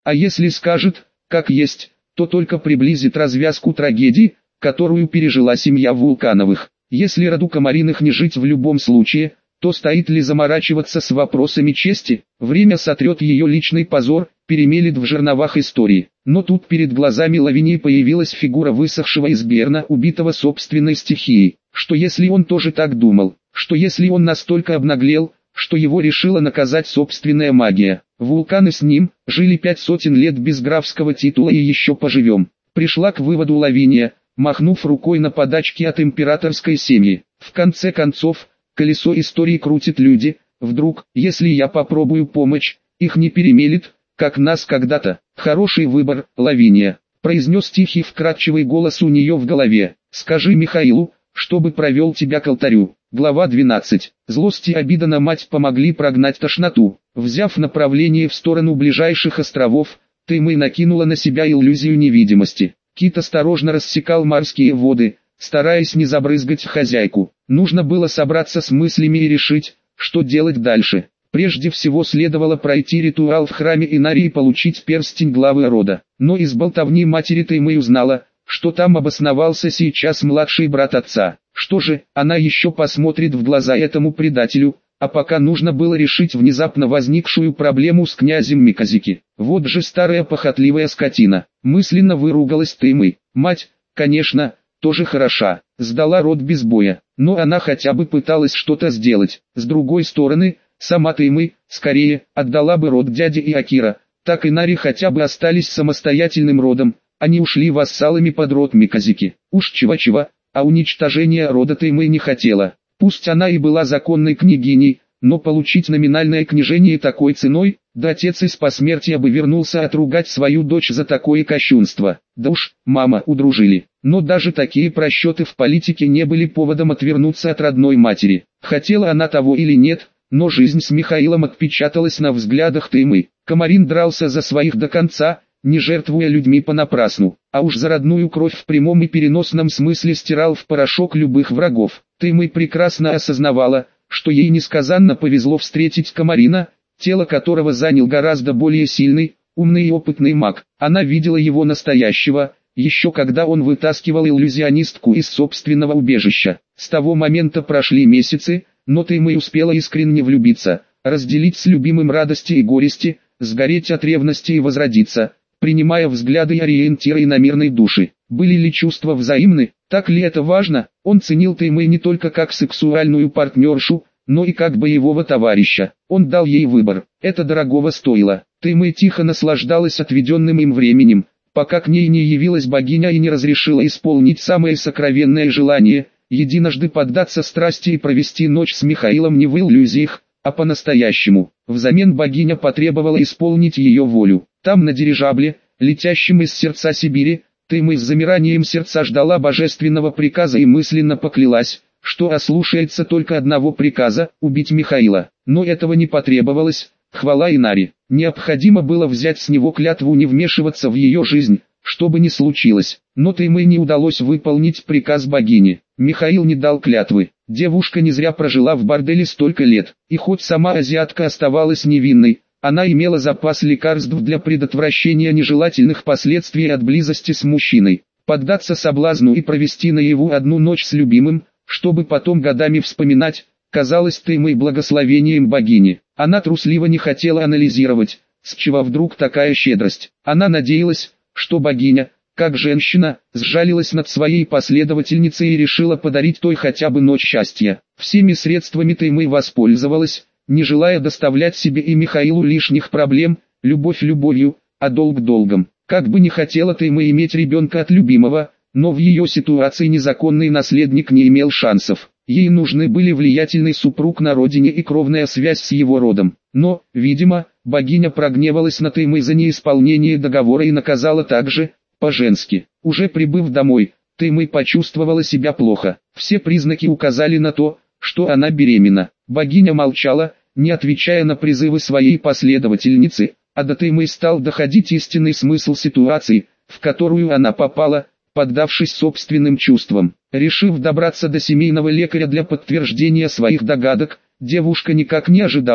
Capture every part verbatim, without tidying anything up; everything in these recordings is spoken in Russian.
А если скажет, как есть, то только приблизит развязку трагедии, которую пережила семья Вулкановых. Если роду Комариных не жить в любом случае, то стоит ли заморачиваться с вопросами чести? Время сотрет ее личный позор, перемелет в жерновах истории. Но тут перед глазами Лавинии появилась фигура высохшего из Берна, убитого собственной стихией. Что если он тоже так думал? Что если он настолько обнаглел, что его решила наказать собственная магия? Вулканы с ним жили пять сотен лет без графского титула и еще поживем. Пришла к выводу Лавиния, махнув рукой на подачки от императорской семьи. В конце концов, колесо истории крутит люди. Вдруг, если я попробую помочь, их не перемелет, как нас когда-то. Хороший выбор, Лавиния, произнес тихий вкрадчивый голос у нее в голове. Скажи Михаилу, чтобы провел тебя к алтарю. Глава двенадцать. Злость и обида на мать помогли прогнать тошноту. Взяв направление в сторону ближайших островов, Тымэй накинула на себя иллюзию невидимости. Кит осторожно рассекал морские воды, стараясь не забрызгать хозяйку. Нужно было собраться с мыслями и решить, что делать дальше. Прежде всего следовало пройти ритуал в храме Инари и получить перстень главы рода. Но из болтовни матери Тымэй узнала, что там обосновался сейчас младший брат отца. Что же, она еще посмотрит в глаза этому предателю, а пока нужно было решить внезапно возникшую проблему с князем Миказики. Вот же старая похотливая скотина. Мысленно выругалась Тымэй. Мать, конечно, тоже хороша, сдала род без боя, но она хотя бы пыталась что-то сделать. С другой стороны, сама Тымэй, скорее, отдала бы род дяди и Акира, так и Нари хотя бы остались самостоятельным родом, они ушли вассалами под род Миказики. Уж чего-чего, а уничтожения рода Тымэй не хотела. Пусть она и была законной княгиней, но получить номинальное княжение такой ценой, да отец из посмертия бы вернулся отругать свою дочь за такое кощунство. Да уж, мама, удружили. Но даже такие просчеты в политике не были поводом отвернуться от родной матери. Хотела она того или нет, но жизнь с Михаилом отпечаталась на взглядах Тымэй. Комарин дрался за своих до конца, не жертвуя людьми понапрасну, а уж за родную кровь в прямом и переносном смысле стирал в порошок любых врагов. Тымэй прекрасно осознавала, что ей несказанно повезло встретить Комарина, тело которого занял гораздо более сильный, умный и опытный маг. Она видела его настоящего, еще когда он вытаскивал иллюзионистку из собственного убежища. С того момента прошли месяцы, но Тымэй успела искренне влюбиться, разделить с любимым радости и горести, сгореть от ревности и возродиться, принимая взгляды и ориентиры иномирной души. Были ли чувства взаимны, так ли это важно? Он ценил Тымэй не только как сексуальную партнершу, но и как боевого товарища. Он дал ей выбор, это дорогого стоило. Тымэй тихо наслаждалась отведенным им временем, пока к ней не явилась богиня и не разрешила исполнить самое сокровенное желание, единожды поддаться страсти и провести ночь с Михаилом не в иллюзиях, а по-настоящему. Взамен богиня потребовала исполнить ее волю. Там на дирижабле, летящем из сердца Сибири, Тымэй с замиранием сердца ждала божественного приказа и мысленно поклялась, что ослушается только одного приказа – убить Михаила. Но этого не потребовалось, хвала Инари. Необходимо было взять с него клятву не вмешиваться в ее жизнь, что бы ни случилось. Но Тымэй не удалось выполнить приказ богини. Михаил не дал клятвы. Девушка не зря прожила в борделе столько лет, и хоть сама азиатка оставалась невинной, она имела запас лекарств для предотвращения нежелательных последствий от близости с мужчиной. Поддаться соблазну и провести наяву одну ночь с любимым, чтобы потом годами вспоминать, казалось Тымэй благословением богини. Она трусливо не хотела анализировать, с чего вдруг такая щедрость. Она надеялась, что богиня, как женщина, сжалилась над своей последовательницей и решила подарить той хотя бы ночь счастья. Всеми средствами Тымэй воспользовалась, не желая доставлять себе и Михаилу лишних проблем, любовь любовью, а долг долгом. Как бы не хотела Тымэй иметь ребенка от любимого, но в ее ситуации незаконный наследник не имел шансов. Ей нужны были влиятельный супруг на родине и кровная связь с его родом. Но, видимо, богиня прогневалась на Тымэй за неисполнение договора и наказала также, по-женски. Уже прибыв домой, Тымэй почувствовала себя плохо. Все признаки указали на то, что она беременна. Богиня молчала, не отвечая на призывы своей последовательницы, а до Тымэй стал доходить истинный смысл ситуации, в которую она попала, поддавшись собственным чувствам. Решив добраться до семейного лекаря для подтверждения своих догадок, девушка никак не ожидала,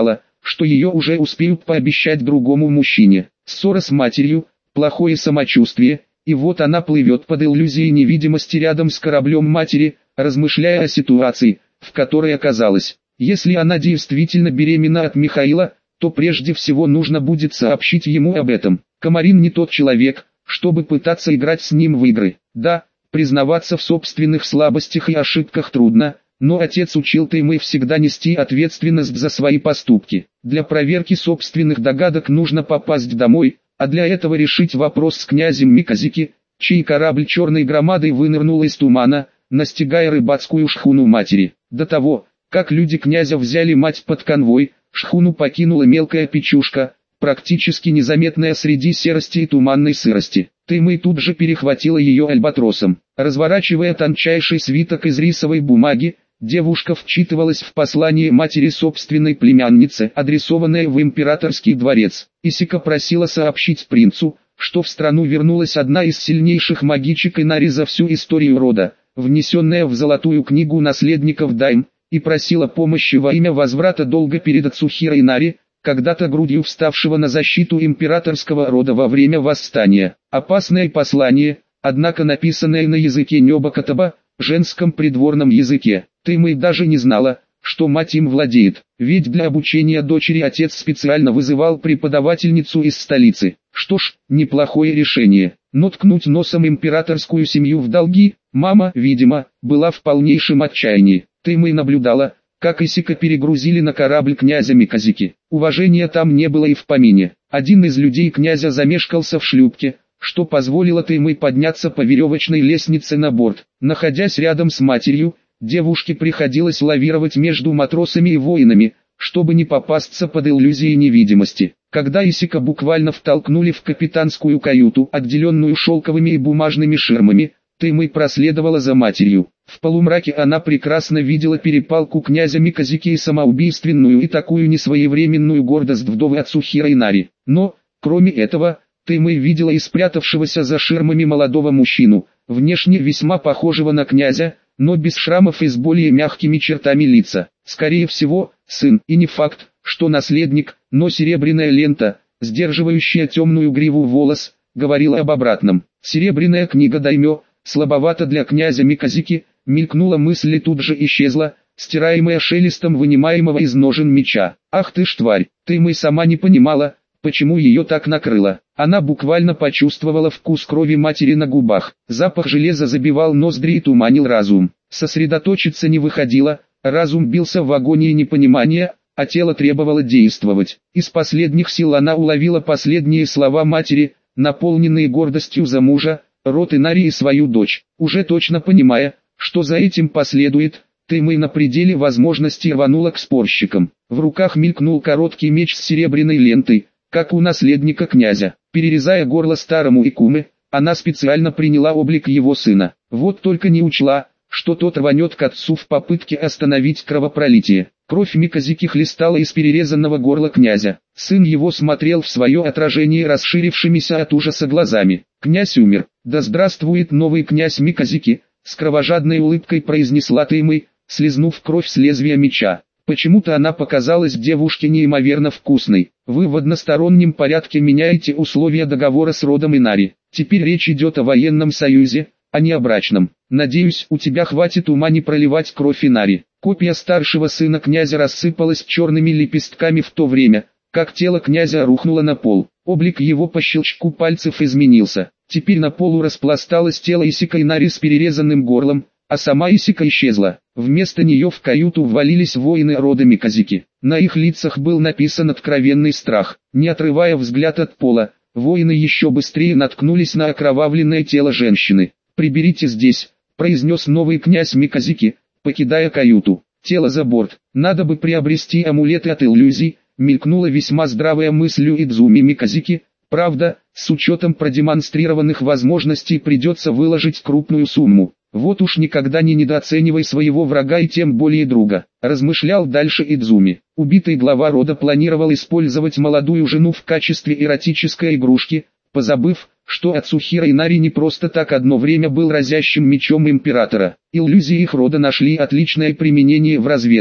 что ее уже успеют пообещать другому мужчине. Ссора с матерью, плохое самочувствие, и вот она плывет под иллюзией невидимости рядом с кораблем матери, размышляя о ситуации, в которой оказалась. Если она действительно беременна от Михаила, то прежде всего нужно будет сообщить ему об этом. Комарин не тот человек, чтобы пытаться играть с ним в игры. Да, признаваться в собственных слабостях и ошибках трудно, но отец учил Таймэй всегда нести ответственность за свои поступки. Для проверки собственных догадок нужно попасть домой, а для этого решить вопрос с князем Миказики, чей корабль черной громадой вынырнул из тумана, настигая рыбацкую шхуну матери. До того, как люди князя взяли мать под конвой, шхуну покинула мелкая печушка, практически незаметная среди серости и туманной сырости. Таймэй тут же перехватила ее альбатросом. Разворачивая тончайший свиток из рисовой бумаги, девушка вчитывалась в послание матери собственной племянницы, адресованное в императорский дворец. Исика просила сообщить принцу, что в страну вернулась одна из сильнейших магичек Инари за всю историю рода, внесенная в золотую книгу наследников Дайм, и просила помощи во имя возврата долга перед Ацухиро Инари, когда-то грудью вставшего на защиту императорского рода во время восстания. Опасное послание, однако написанное на языке Нёбакатаба, женском придворном языке. Таймэй даже не знала, что мать им владеет, ведь для обучения дочери отец специально вызывал преподавательницу из столицы. Что ж, неплохое решение, но ткнуть носом императорскую семью в долги, мама, видимо, была в полнейшем отчаянии. Таймэй наблюдала, как Исика перегрузили на корабль князя Миказики. Уважения там не было и в помине. Один из людей князя замешкался в шлюпке, что позволило Таймэй подняться по веревочной лестнице на борт. Находясь рядом с матерью, девушке приходилось лавировать между матросами и воинами, чтобы не попасться под иллюзией невидимости. Когда Исика буквально втолкнули в капитанскую каюту, отделенную шелковыми и бумажными ширмами, Таймэй проследовала за матерью. В полумраке она прекрасно видела перепалку князя Миказики и самоубийственную и такую несвоевременную гордость вдовы Ацухиро Инари. Но, кроме этого, Таймэй видела и спрятавшегося за ширмами молодого мужчину, внешне весьма похожего на князя, но без шрамов и с более мягкими чертами лица. Скорее всего, сын, и не факт, что наследник, но серебряная лента, сдерживающая темную гриву волос, говорила об обратном. Серебряная книга даймё, слабовато для князя Миказики, мелькнула мысль и тут же исчезла, стираемая шелестом вынимаемого из ножен меча. Ах ты ж тварь, Таймэй сама не понимала, почему ее так накрыло. Она буквально почувствовала вкус крови матери на губах. Запах железа забивал ноздри и туманил разум. Сосредоточиться не выходило, разум бился в агонии непонимания, а тело требовало действовать. Из последних сил она уловила последние слова матери, наполненные гордостью за мужа, род Инари и свою дочь. Уже точно понимая, что за этим последует, Таймэй на пределе возможностей рванула к спорщикам. В руках мелькнул короткий меч с серебряной лентой, как у наследника князя. Перерезая горло старому Икуме, она специально приняла облик его сына. Вот только не учла, что тот рванет к отцу в попытке остановить кровопролитие. Кровь Миказики хлестала из перерезанного горла князя. Сын его смотрел в свое отражение расширившимися от ужаса глазами. Князь умер. Да здравствует новый князь Миказики, с кровожадной улыбкой произнесла Таймэй, слизнув кровь с лезвия меча. Почему-то она показалась девушке неимоверно вкусной. Вы в одностороннем порядке меняете условия договора с родом Инари. Теперь речь идет о военном союзе, а не о брачном. Надеюсь, у тебя хватит ума не проливать кровь Инари. Копия старшего сына князя рассыпалась черными лепестками в то время, как тело князя рухнуло на пол. Облик его по щелчку пальцев изменился. Теперь на полу распласталось тело Исика Инари с перерезанным горлом, а сама Исика исчезла. Вместо нее в каюту ввалились воины рода Миказики. На их лицах был написан откровенный страх. Не отрывая взгляд от пола, воины еще быстрее наткнулись на окровавленное тело женщины. «Приберите здесь», — произнес новый князь Миказики, покидая каюту. «Тело за борт. Надо бы приобрести амулеты от иллюзий», — мелькнула весьма здравая мысль у Идзуми Миказики. Правда, с учетом продемонстрированных возможностей придется выложить крупную сумму. Вот уж никогда не недооценивай своего врага и тем более друга, размышлял дальше Идзуми. Убитый глава рода планировал использовать молодую жену в качестве эротической игрушки, позабыв, что Ацухиро Инари не просто так одно время был разящим мечом императора. Иллюзии их рода нашли отличное применение в разведке.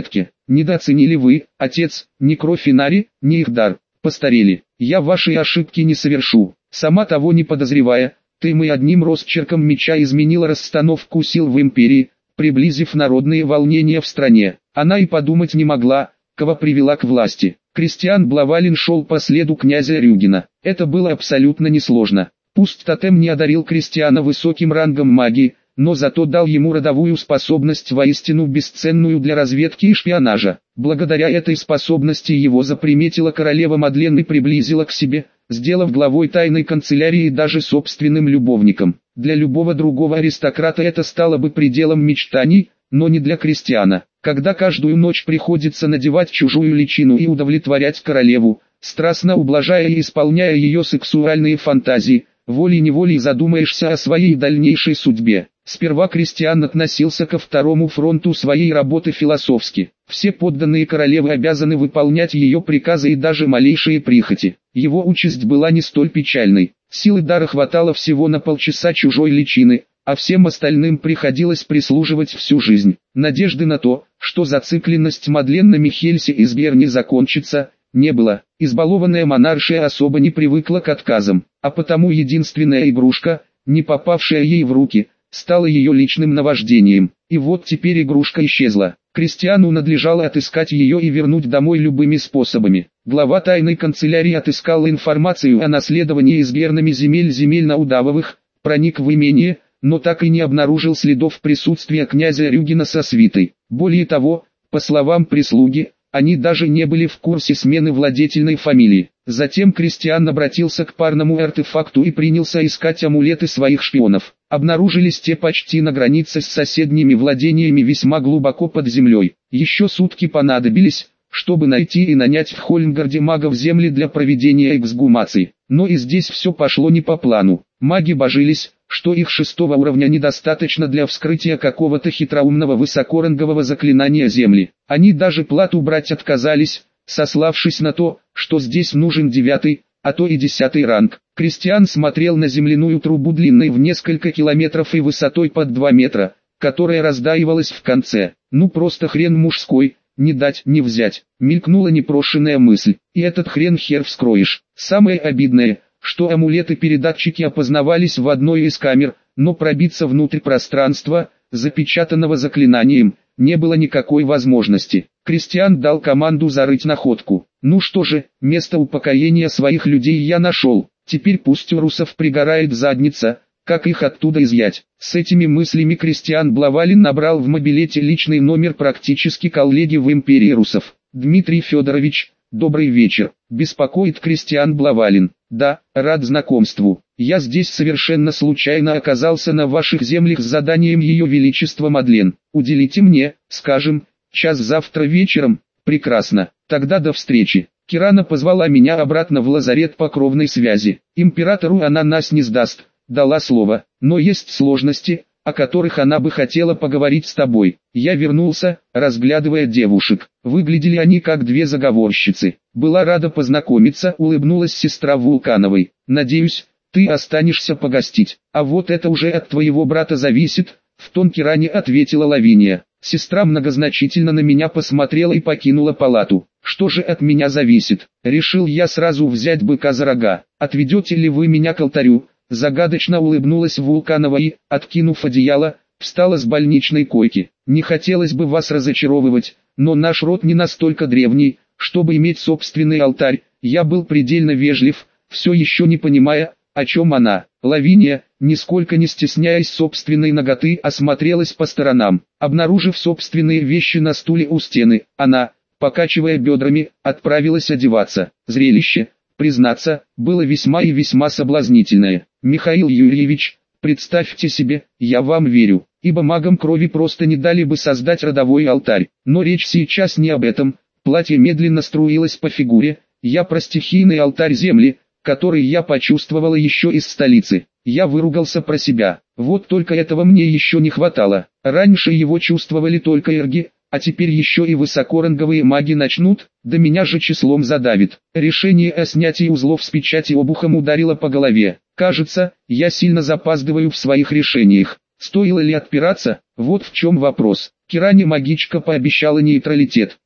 Недооценили вы, отец, ни кровь Инари, ни их дар. Постарели. Я вашей ошибки не совершу. Сама того не подозревая, ты мы одним росчерком меча изменила расстановку сил в империи, приблизив народные волнения в стране. Она и подумать не могла, кого привела к власти. Кристиан Блавалин шел по следу князя Рюгина. Это было абсолютно несложно. Пусть тотем не одарил Кристиана высоким рангом магии, но зато дал ему родовую способность, воистину бесценную для разведки и шпионажа. Благодаря этой способности его заприметила королева Мадлен и приблизила к себе, сделав главой тайной канцелярии и даже собственным любовником. Для любого другого аристократа это стало бы пределом мечтаний, но не для Кристиана. Когда каждую ночь приходится надевать чужую личину и удовлетворять королеву, страстно ублажая и исполняя ее сексуальные фантазии, волей-неволей задумаешься о своей дальнейшей судьбе. Сперва Кристиан относился ко второму фронту своей работы философски. Все подданные королевы обязаны выполнять ее приказы и даже малейшие прихоти. Его участь была не столь печальной. Силы дара хватало всего на полчаса чужой личины, а всем остальным приходилось прислуживать всю жизнь. Надежды на то, что зацикленность Мадлен на Михельсе из Герни закончится, не было. Избалованная монаршия особо не привыкла к отказам, а потому единственная игрушка, не попавшая ей в руки, стала ее личным наваждением. И вот теперь игрушка исчезла. Кристиану надлежало отыскать ее и вернуть домой любыми способами. Глава тайной канцелярии отыскал информацию о наследовании изгернами земель земельно-удавовых, проник в имение, но так и не обнаружил следов присутствия князя Рюгина со свитой. Более того, по словам прислуги, они даже не были в курсе смены владетельной фамилии. Затем Кристиан обратился к парному артефакту и принялся искать амулеты своих шпионов. Обнаружились те почти на границе с соседними владениями весьма глубоко под землей. Еще сутки понадобились, чтобы найти и нанять в Хольмгарде магов земли для проведения эксгумации. Но и здесь все пошло не по плану. Маги божились, что их шестого уровня недостаточно для вскрытия какого-то хитроумного высокорангового заклинания земли. Они даже плату брать отказались, сославшись на то, что здесь нужен девятый, а то и десятый ранг. Кристиан смотрел на земляную трубу длиной в несколько километров и высотой под два метра, которая раздаивалась в конце. Ну просто хрен мужской, не дать не взять. Мелькнула непрошенная мысль, и этот хрен хер вскроешь. Самое обидное, что амулеты-передатчики опознавались в одной из камер, но пробиться внутрь пространства, запечатанного заклинанием, не было никакой возможности. Кристиан дал команду зарыть находку. Ну что же, место упокоения своих людей я нашел, теперь пусть у русов пригорает задница, как их оттуда изъять. С этими мыслями Кристиан Блавалин набрал в мобилете личный номер практически коллеги в империи русов. Дмитрий Федорович, добрый вечер, беспокоит Кристиан Блавалин. Да, рад знакомству. Я здесь совершенно случайно оказался на ваших землях с заданием Ее Величества Мадлен. Уделите мне, скажем, час завтра вечером. Прекрасно, тогда до встречи. Кирана позвала меня обратно в лазарет по кровной связи. Императору она нас не сдаст, дала слово, но есть сложности, о которых она бы хотела поговорить с тобой. Я вернулся, разглядывая девушек. Выглядели они как две заговорщицы. Была рада познакомиться, улыбнулась сестра Вулкановой. Надеюсь, ты останешься погостить. А вот это уже от твоего брата зависит, в тон Киране ответила Лавиния. Сестра многозначительно на меня посмотрела и покинула палату. Что же от меня зависит? Решил я сразу взять быка за рога. Отведете ли вы меня к алтарю? Загадочно улыбнулась Вулканова и, откинув одеяло, встала с больничной койки. Не хотелось бы вас разочаровывать, но наш род не настолько древний, чтобы иметь собственный алтарь. Я был предельно вежлив, все еще не понимая, о чем она. Лавиния, нисколько не стесняясь собственной наготы, осмотрелась по сторонам. Обнаружив собственные вещи на стуле у стены, она, покачивая бедрами, отправилась одеваться. Зрелище, признаться, было весьма и весьма соблазнительное. Михаил Юрьевич, представьте себе, я вам верю, ибо магам крови просто не дали бы создать родовой алтарь. Но речь сейчас не об этом. Платье медленно струилось по фигуре. Я про стихийный алтарь земли, который я почувствовала еще из столицы. Я выругался про себя. Вот только этого мне еще не хватало. Раньше его чувствовали только эрги, а теперь еще и высокоранговые маги начнут, да меня же числом задавит. Решение о снятии узлов с печати обухом ударило по голове. Кажется, я сильно запаздываю в своих решениях. Стоило ли отпираться? Вот в чем вопрос. Киране магичка пообещала нейтралитет.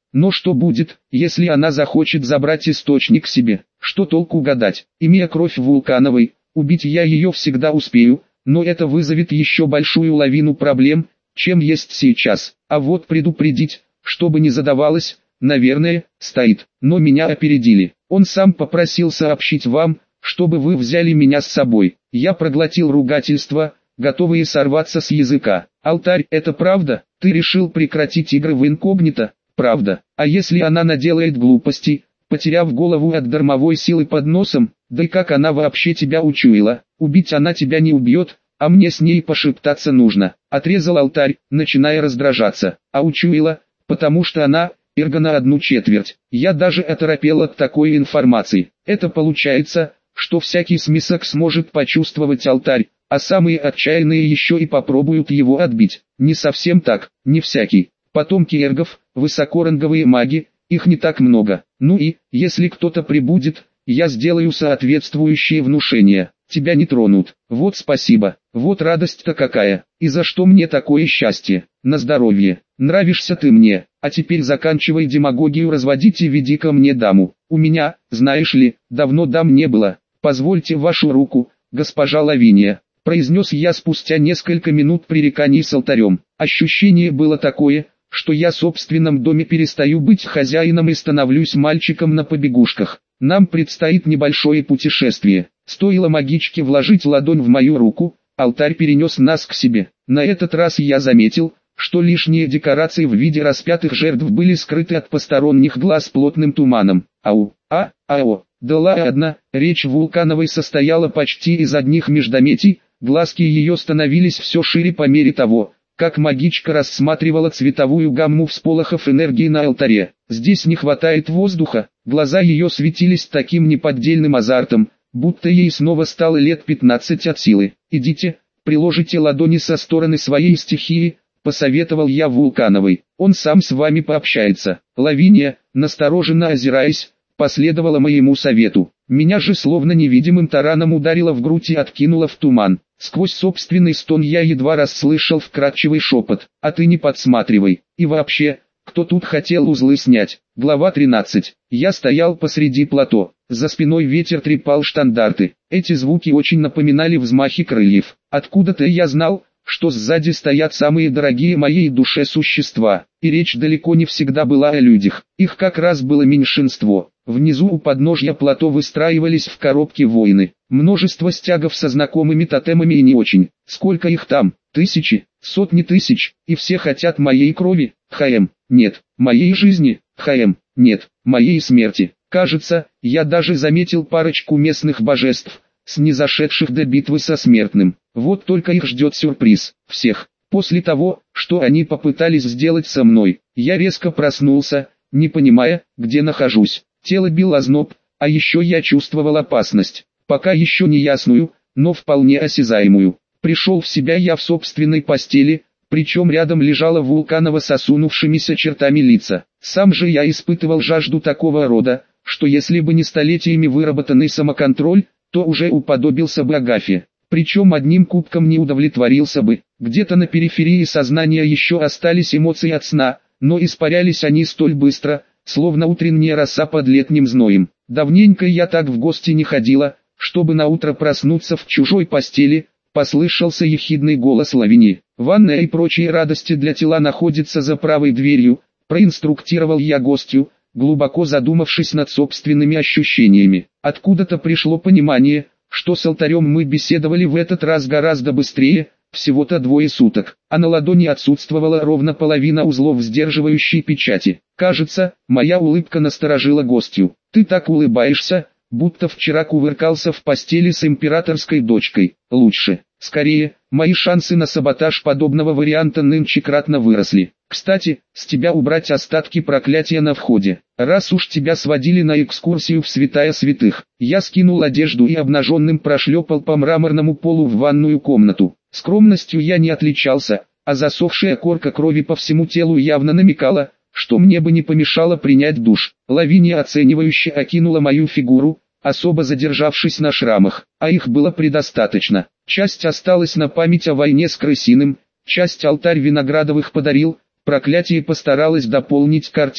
Но что будет, если она захочет забрать источник себе? Что толку гадать? Имея кровь Вулкановой, убить я ее всегда успею, но это вызовет еще большую лавину проблем, чем есть сейчас. А вот предупредить, чтобы не задавалось, наверное, стоит. Но меня опередили. Он сам попросил сообщить вам, чтобы вы взяли меня с собой. Я проглотил ругательства, готовые сорваться с языка. Алтарь, это правда? Ты решил прекратить игры в инкогнито? Правда. А если она наделает глупостей, потеряв голову от дармовой силы под носом? Да и как она вообще тебя учуяла? Убить она тебя не убьет, а мне с ней пошептаться нужно. Отрезал Алтарь, начиная раздражаться. А учуяла, потому что она, эрго на одну четверть. Я даже оторопел от такой информации. Это получается, что всякий смесок сможет почувствовать Алтарь, а самые отчаянные еще и попробуют его отбить. Не совсем так, не всякий. Потомки эргов, высокоранговые маги, их не так много. Ну и, если кто-то прибудет, я сделаю соответствующее внушение. Тебя не тронут. Вот спасибо. Вот радость-то какая. И за что мне такое счастье? На здоровье. Нравишься ты мне. А теперь заканчивай демагогию разводить и веди ко мне даму. У меня, знаешь ли, давно дам не было. Позвольте вашу руку, госпожа Лавиния, произнес я спустя несколько минут пререканий с Алтарем. Ощущение было такое, что я в собственном доме перестаю быть хозяином и становлюсь мальчиком на побегушках. Нам предстоит небольшое путешествие. Стоило магичке вложить ладонь в мою руку, Алтарь перенес нас к себе. На этот раз я заметил, что лишние декорации в виде распятых жертв были скрыты от посторонних глаз плотным туманом. Ау, а, ао, да ладно, речь Вулкановой состояла почти из одних междометий, глазки ее становились все шире по мере того, как магичка рассматривала цветовую гамму всполохов энергии на алтаре. Здесь не хватает воздуха, глаза ее светились таким неподдельным азартом, будто ей снова стало лет пятнадцать от силы. «Идите, приложите ладони со стороны своей стихии», — посоветовал я Вулкановой. «Он сам с вами пообщается». Лавиния, настороженно озираясь, последовала моему совету. Меня же словно невидимым тараном ударило в грудь и откинуло в туман. Сквозь собственный стон я едва расслышал вкрадчивый шепот: «А ты не подсматривай. И вообще, кто тут хотел узлы снять?» Глава тринадцать. Я стоял посреди плато. За спиной ветер трепал штандарты. Эти звуки очень напоминали взмахи крыльев. Откуда-то я знал, что сзади стоят самые дорогие моей душе существа. И речь далеко не всегда была о людях. Их как раз было меньшинство. Внизу у подножья плато выстраивались в коробке воины. Множество стягов со знакомыми тотемами и не очень. Сколько их там? Тысячи, сотни тысяч. И все хотят моей крови? Хаэм, нет. Моей жизни? Хаэм, нет. Моей смерти. Кажется, я даже заметил парочку местных божеств, снизошедших до битвы со смертным. Вот только их ждет сюрприз. Всех. После того, что они попытались сделать со мной, я резко проснулся, не понимая, где нахожусь. Тело бил озноб, а еще я чувствовал опасность. Пока еще не ясную, но вполне осязаемую. Пришел в себя я в собственной постели, причем рядом лежала Вулканова с осунувшимися чертами лица. Сам же я испытывал жажду такого рода, что если бы не столетиями выработанный самоконтроль, то уже уподобился бы Агафе. Причем одним кубком не удовлетворился бы. Где-то на периферии сознания еще остались эмоции от сна, но испарялись они столь быстро, словно утренняя роса под летним зноем. Давненько я так в гости не ходила, чтобы наутро проснуться в чужой постели. Послышался ехидный голос Лавинии. «Ванная и прочие радости для тела находятся за правой дверью», проинструктировал я гостью, глубоко задумавшись над собственными ощущениями. Откуда-то пришло понимание, что с Алтарем мы беседовали в этот раз гораздо быстрее, всего-то двое суток, а на ладони отсутствовала ровно половина узлов сдерживающей печати. Кажется, моя улыбка насторожила гостью. «Ты так улыбаешься, будто вчера кувыркался в постели с императорской дочкой. Лучше, скорее, мои шансы на саботаж подобного варианта нынче кратно выросли. Кстати, с тебя убрать остатки проклятия на входе. Раз уж тебя сводили на экскурсию в святая святых». Я скинул одежду и обнаженным прошлепал по мраморному полу в ванную комнату. Скромностью я не отличался, а засохшая корка крови по всему телу явно намекала, что мне бы не помешало принять душ. Лавиния оценивающе окинула мою фигуру, особо задержавшись на шрамах, а их было предостаточно. Часть осталась на память о войне с крысиным, часть Алтарь Виноградовых подарил, проклятие постаралось дополнить картину.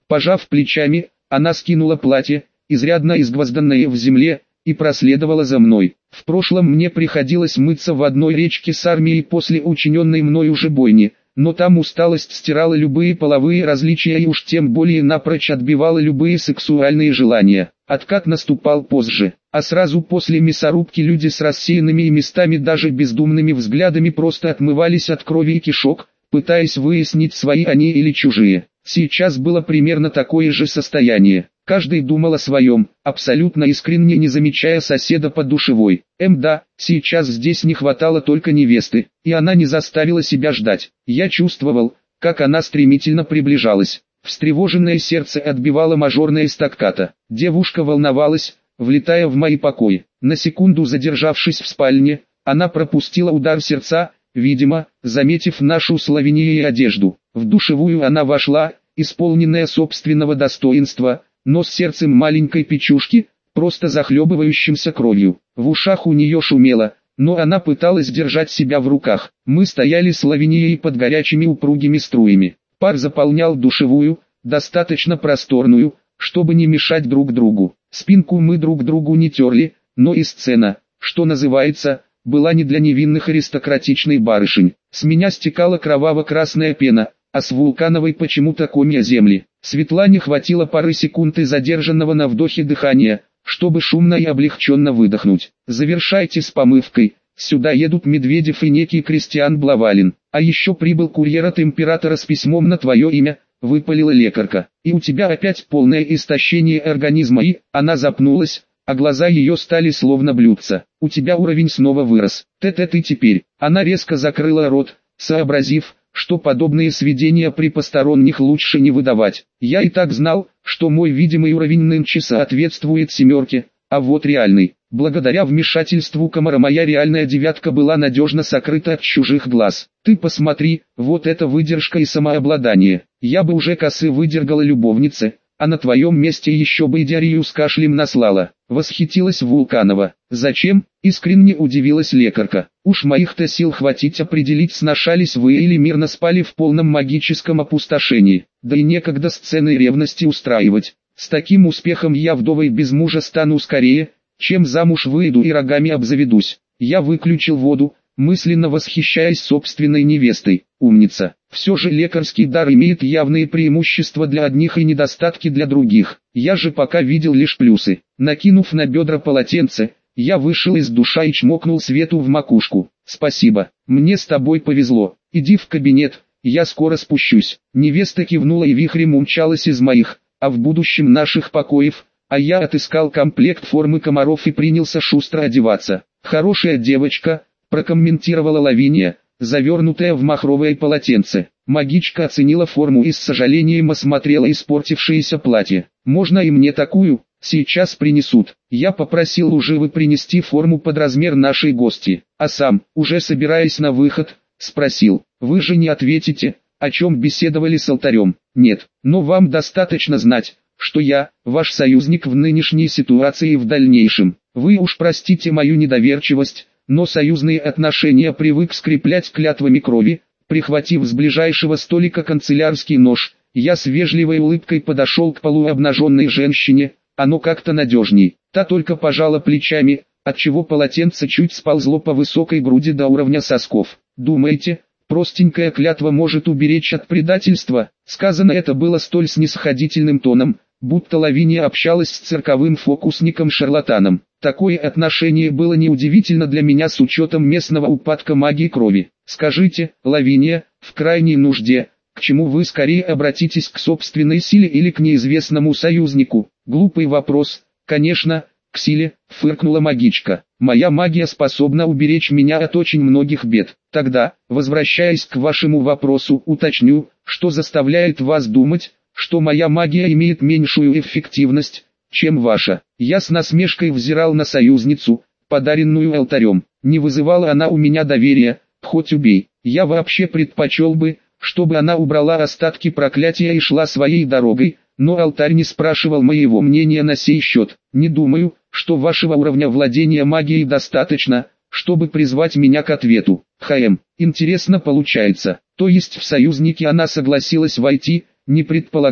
Пожав плечами, она скинула платье, изрядно изгвозданное в земле, и проследовала за мной. В прошлом мне приходилось мыться в одной речке с армией после учиненной мною же бойни, но там усталость стирала любые половые различия и уж тем более напрочь отбивала любые сексуальные желания. Откат наступал позже, а сразу после мясорубки люди с рассеянными и местами даже бездумными взглядами просто отмывались от крови и кишок, пытаясь выяснить, свои они или чужие. Сейчас было примерно такое же состояние. Каждый думал о своем, абсолютно искренне не замечая соседа под душевой. Эм да, сейчас здесь не хватало только невесты, и она не заставила себя ждать. Я чувствовал, как она стремительно приближалась. Встревоженное сердце отбивало мажорное стаккато. Девушка волновалась, влетая в мои покои. На секунду задержавшись в спальне, она пропустила удар сердца, видимо, заметив нашу с Лавинией одежду. В душевую она вошла, исполненная собственного достоинства, но с сердцем маленькой печушки, просто захлебывающимся кровью. В ушах у нее шумело, но она пыталась держать себя в руках. Мы стояли с Лавинией под горячими упругими струями. Пар заполнял душевую, достаточно просторную, чтобы не мешать друг другу. Спинку мы друг другу не терли, но и сцена, что называется, была не для невинных аристократичных барышень. С меня стекала кроваво-красная пена, а с Вулкановой почему-то комья земли. Светлане хватило пары секунд и задержанного на вдохе дыхания, чтобы шумно и облегченно выдохнуть. «Завершайте с помывкой, сюда едут Медведев и некий Кристиан Блавалин, а еще прибыл курьер от императора с письмом на твое имя», — выпалила лекарка. «И у тебя опять полное истощение организма и...» Она запнулась, а глаза ее стали словно блюдца. «У тебя уровень снова вырос. Т-т ты теперь». Она резко закрыла рот, сообразив, что подобные сведения при посторонних лучше не выдавать. Я и так знал, что мой видимый уровень нынче соответствует семерке, а вот реальный. Благодаря вмешательству Комара моя реальная девятка была надежно сокрыта от чужих глаз. Ты посмотри, вот это выдержка и самообладание. Я бы уже косы выдергала любовнице, а на твоем месте еще бы и диарею с кашлем наслала. Восхитилась Вулканова. Зачем? Искренне удивилась лекарка. Уж моих-то сил хватить определить, сношались вы или мирно спали в полном магическом опустошении. Да и некогда сцены ревности устраивать. С таким успехом я вдовой без мужа стану скорее, чем замуж выйду и рогами обзаведусь. Я выключил воду, мысленно восхищаясь собственной невестой. Умница. Все же лекарский дар имеет явные преимущества для одних и недостатки для других. Я же пока видел лишь плюсы. Накинув на бедра полотенце, я вышел из душа и чмокнул Свету в макушку. «Спасибо, мне с тобой повезло. Иди в кабинет, я скоро спущусь». Невеста кивнула и вихрем умчалась из моих, а в будущем наших покоев, а я отыскал комплект формы комаров и принялся шустро одеваться. «Хорошая девочка», — прокомментировала Лавиния, завернутая в махровое полотенце. Магичка оценила форму и с сожалением осмотрела испортившееся платье. «Можно и мне такую? Сейчас принесут». Я попросил у Живы принести форму под размер нашей гости, а сам, уже собираясь на выход, спросил: «Вы же не ответите, о чем беседовали с алтарем?» «Нет, но вам достаточно знать, что я, ваш союзник в нынешней ситуации и в дальнейшем. Вы уж простите мою недоверчивость, но союзные отношения привык скреплять клятвами крови». Прихватив с ближайшего столика канцелярский нож, я с вежливой улыбкой подошел к полуобнаженной женщине. «Оно как-то надежней». Та только пожала плечами, отчего полотенце чуть сползло по высокой груди до уровня сосков. «Думаете, простенькая клятва может уберечь от предательства?» Сказано это было столь снисходительным тоном, будто Лавиния общалась с цирковым фокусником-шарлатаном. Такое отношение было неудивительно для меня с учетом местного упадка магии крови. «Скажите, Лавиния, в крайней нужде, к чему вы скорее обратитесь, к собственной силе или к неизвестному союзнику?» «Глупый вопрос, конечно, к силе», — фыркнула магичка. «Моя магия способна уберечь меня от очень многих бед. Тогда, возвращаясь к вашему вопросу, уточню, что заставляет вас думать, что моя магия имеет меньшую эффективность, чем ваша». Я с насмешкой взирал на союзницу, подаренную алтарем. Не вызывала она у меня доверия, хоть убей. Я вообще предпочел бы, чтобы она убрала остатки проклятия и шла своей дорогой, но алтарь не спрашивал моего мнения на сей счет. Не думаю, что вашего уровня владения магией достаточно, чтобы призвать меня к ответу. Хм, интересно получается. То есть в союзники она согласилась войти, не предполагая,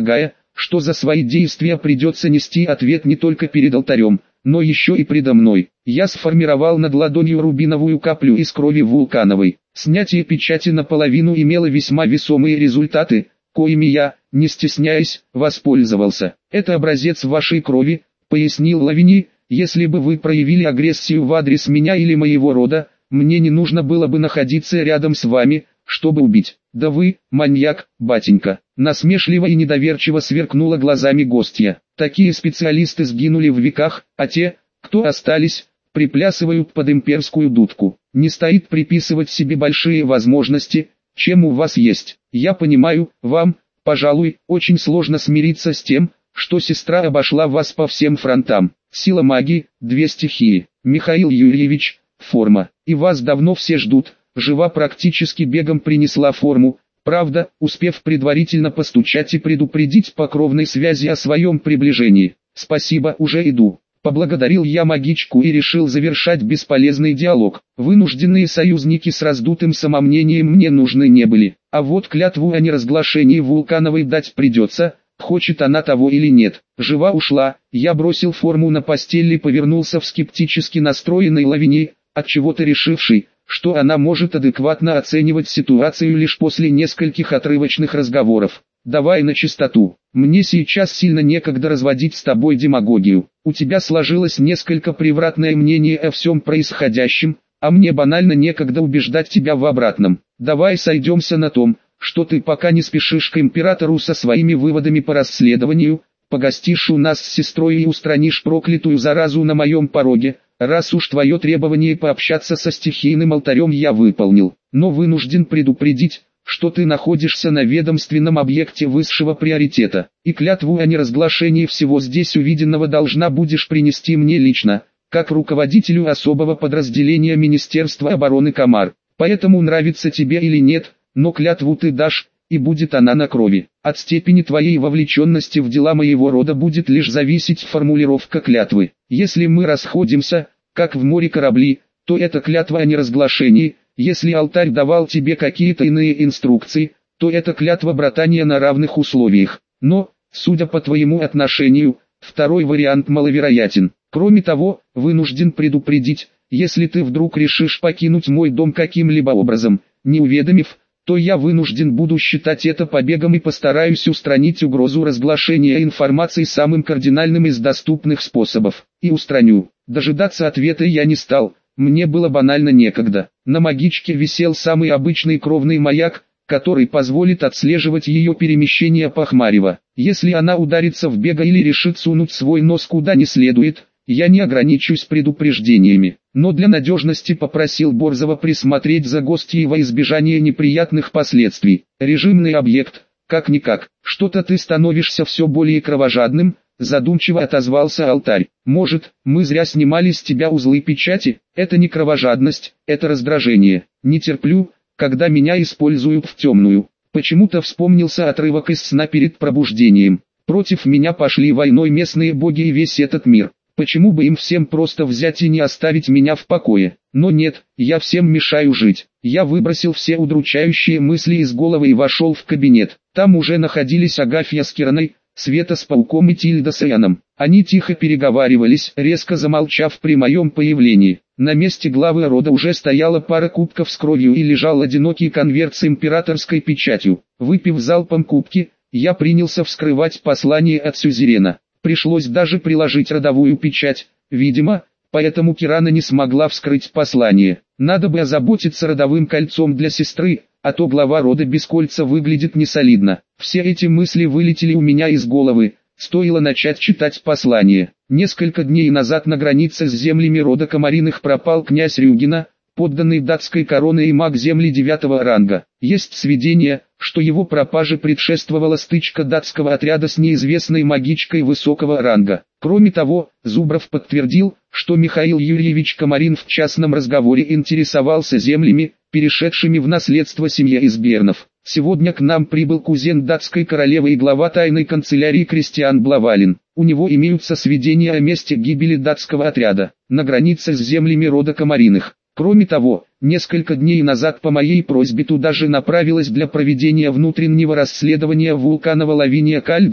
что за свои действия придется нести ответ не только перед алтарем, но еще и предо мной. Я сформировал над ладонью рубиновую каплю из крови Вулкановой. Снятие печати наполовину имело весьма весомые результаты, коими я, не стесняясь, воспользовался. «Это образец вашей крови», — пояснил Лавини. «Если бы вы проявили агрессию в адрес меня или моего рода, мне не нужно было бы находиться рядом с вами, чтобы убить». «Да вы, маньяк, батенька», — насмешливо и недоверчиво сверкнула глазами гостья. «Такие специалисты сгинули в веках, а те, кто остались, приплясывают под имперскую дудку. Не стоит приписывать себе большие возможности, чем у вас есть. Я понимаю, вам, пожалуй, очень сложно смириться с тем, что сестра обошла вас по всем фронтам. Сила магии, две стихии. Михаил Юрьевич, форма. И вас давно все ждут». Жива практически бегом принесла форму, правда, успев предварительно постучать и предупредить по кровной связи о своем приближении. «Спасибо, уже иду». Поблагодарил я магичку и решил завершать бесполезный диалог. Вынужденные союзники с раздутым самомнением мне нужны не были. А вот клятву о неразглашении Вулкановой дать придется, хочет она того или нет. Жива ушла, я бросил форму на постель и повернулся в скептически настроенной Лавини, отчего-то решивший, что она может адекватно оценивать ситуацию лишь после нескольких отрывочных разговоров. «Давай на чистоту. Мне сейчас сильно некогда разводить с тобой демагогию. У тебя сложилось несколько превратное мнение о всем происходящем, а мне банально некогда убеждать тебя в обратном. Давай сойдемся на том, что ты пока не спешишь к императору со своими выводами по расследованию, погостишь у нас с сестрой и устранишь проклятую заразу на моем пороге. Раз уж твое требование пообщаться со стихийным алтарем я выполнил, но вынужден предупредить, что ты находишься на ведомственном объекте высшего приоритета, и клятву о неразглашении всего здесь увиденного должна будешь принести мне лично, как руководителю особого подразделения Министерства обороны Камар. Поэтому нравится тебе или нет, но клятву ты дашь, и будет она на крови. От степени твоей вовлеченности в дела моего рода будет лишь зависеть формулировка клятвы. Если мы расходимся, как в море корабли, то это клятва о неразглашении. Если алтарь давал тебе какие-то иные инструкции, то это клятва братания на равных условиях. Но, судя по твоему отношению, второй вариант маловероятен. Кроме того, вынужден предупредить, если ты вдруг решишь покинуть мой дом каким-либо образом, не уведомив, то я вынужден буду считать это побегом и постараюсь устранить угрозу разглашения информации самым кардинальным из доступных способов. И устраню. Дожидаться ответа я не стал, мне было банально некогда. На магичке висел самый обычный кровный маяк, который позволит отслеживать ее перемещение по Хмарево. Если она ударится в бега или решит сунуть свой нос куда не следует, я не ограничусь предупреждениями, но для надежности попросил Борзова присмотреть за гостьей во избежание неприятных последствий. Режимный объект, как-никак, что-то ты становишься все более кровожадным, задумчиво отозвался алтарь. Может, мы зря снимали с тебя узлы печати? Это не кровожадность, это раздражение. Не терплю, когда меня используют в темную. Почему-то вспомнился отрывок из сна перед пробуждением. Против меня пошли войной местные боги и весь этот мир. Почему бы им всем просто взять и не оставить меня в покое? Но нет, я всем мешаю жить. Я выбросил все удручающие мысли из головы и вошел в кабинет. Там уже находились Агафья с Кираной, Света с Пауком и Тильда с Ианом. Они тихо переговаривались, резко замолчав при моем появлении. На месте главы рода уже стояла пара кубков с кровью и лежал одинокий конверт с императорской печатью. Выпив залпом кубки, я принялся вскрывать послание от сюзерена. Пришлось даже приложить родовую печать, видимо, поэтому Кирана не смогла вскрыть послание. Надо бы озаботиться родовым кольцом для сестры, а то глава рода без кольца выглядит несолидно. Все эти мысли вылетели у меня из головы, стоило начать читать послание. Несколько дней назад на границе с землями рода Комариных пропал князь Рюгина, подданный датской короны и маг земли девятого ранга. Есть сведения, что его пропаже предшествовала стычка датского отряда с неизвестной магичкой высокого ранга. Кроме того, Зубров подтвердил, что Михаил Юрьевич Комарин в частном разговоре интересовался землями, перешедшими в наследство семье Избернов. Сегодня к нам прибыл кузен датской королевы и глава тайной канцелярии Кристиан Блавалин. У него имеются сведения о месте гибели датского отряда, на границе с землями рода Комариных. Кроме того, несколько дней назад по моей просьбе туда же направилась для проведения внутреннего расследования Вулканова Лавиния Кальдовна,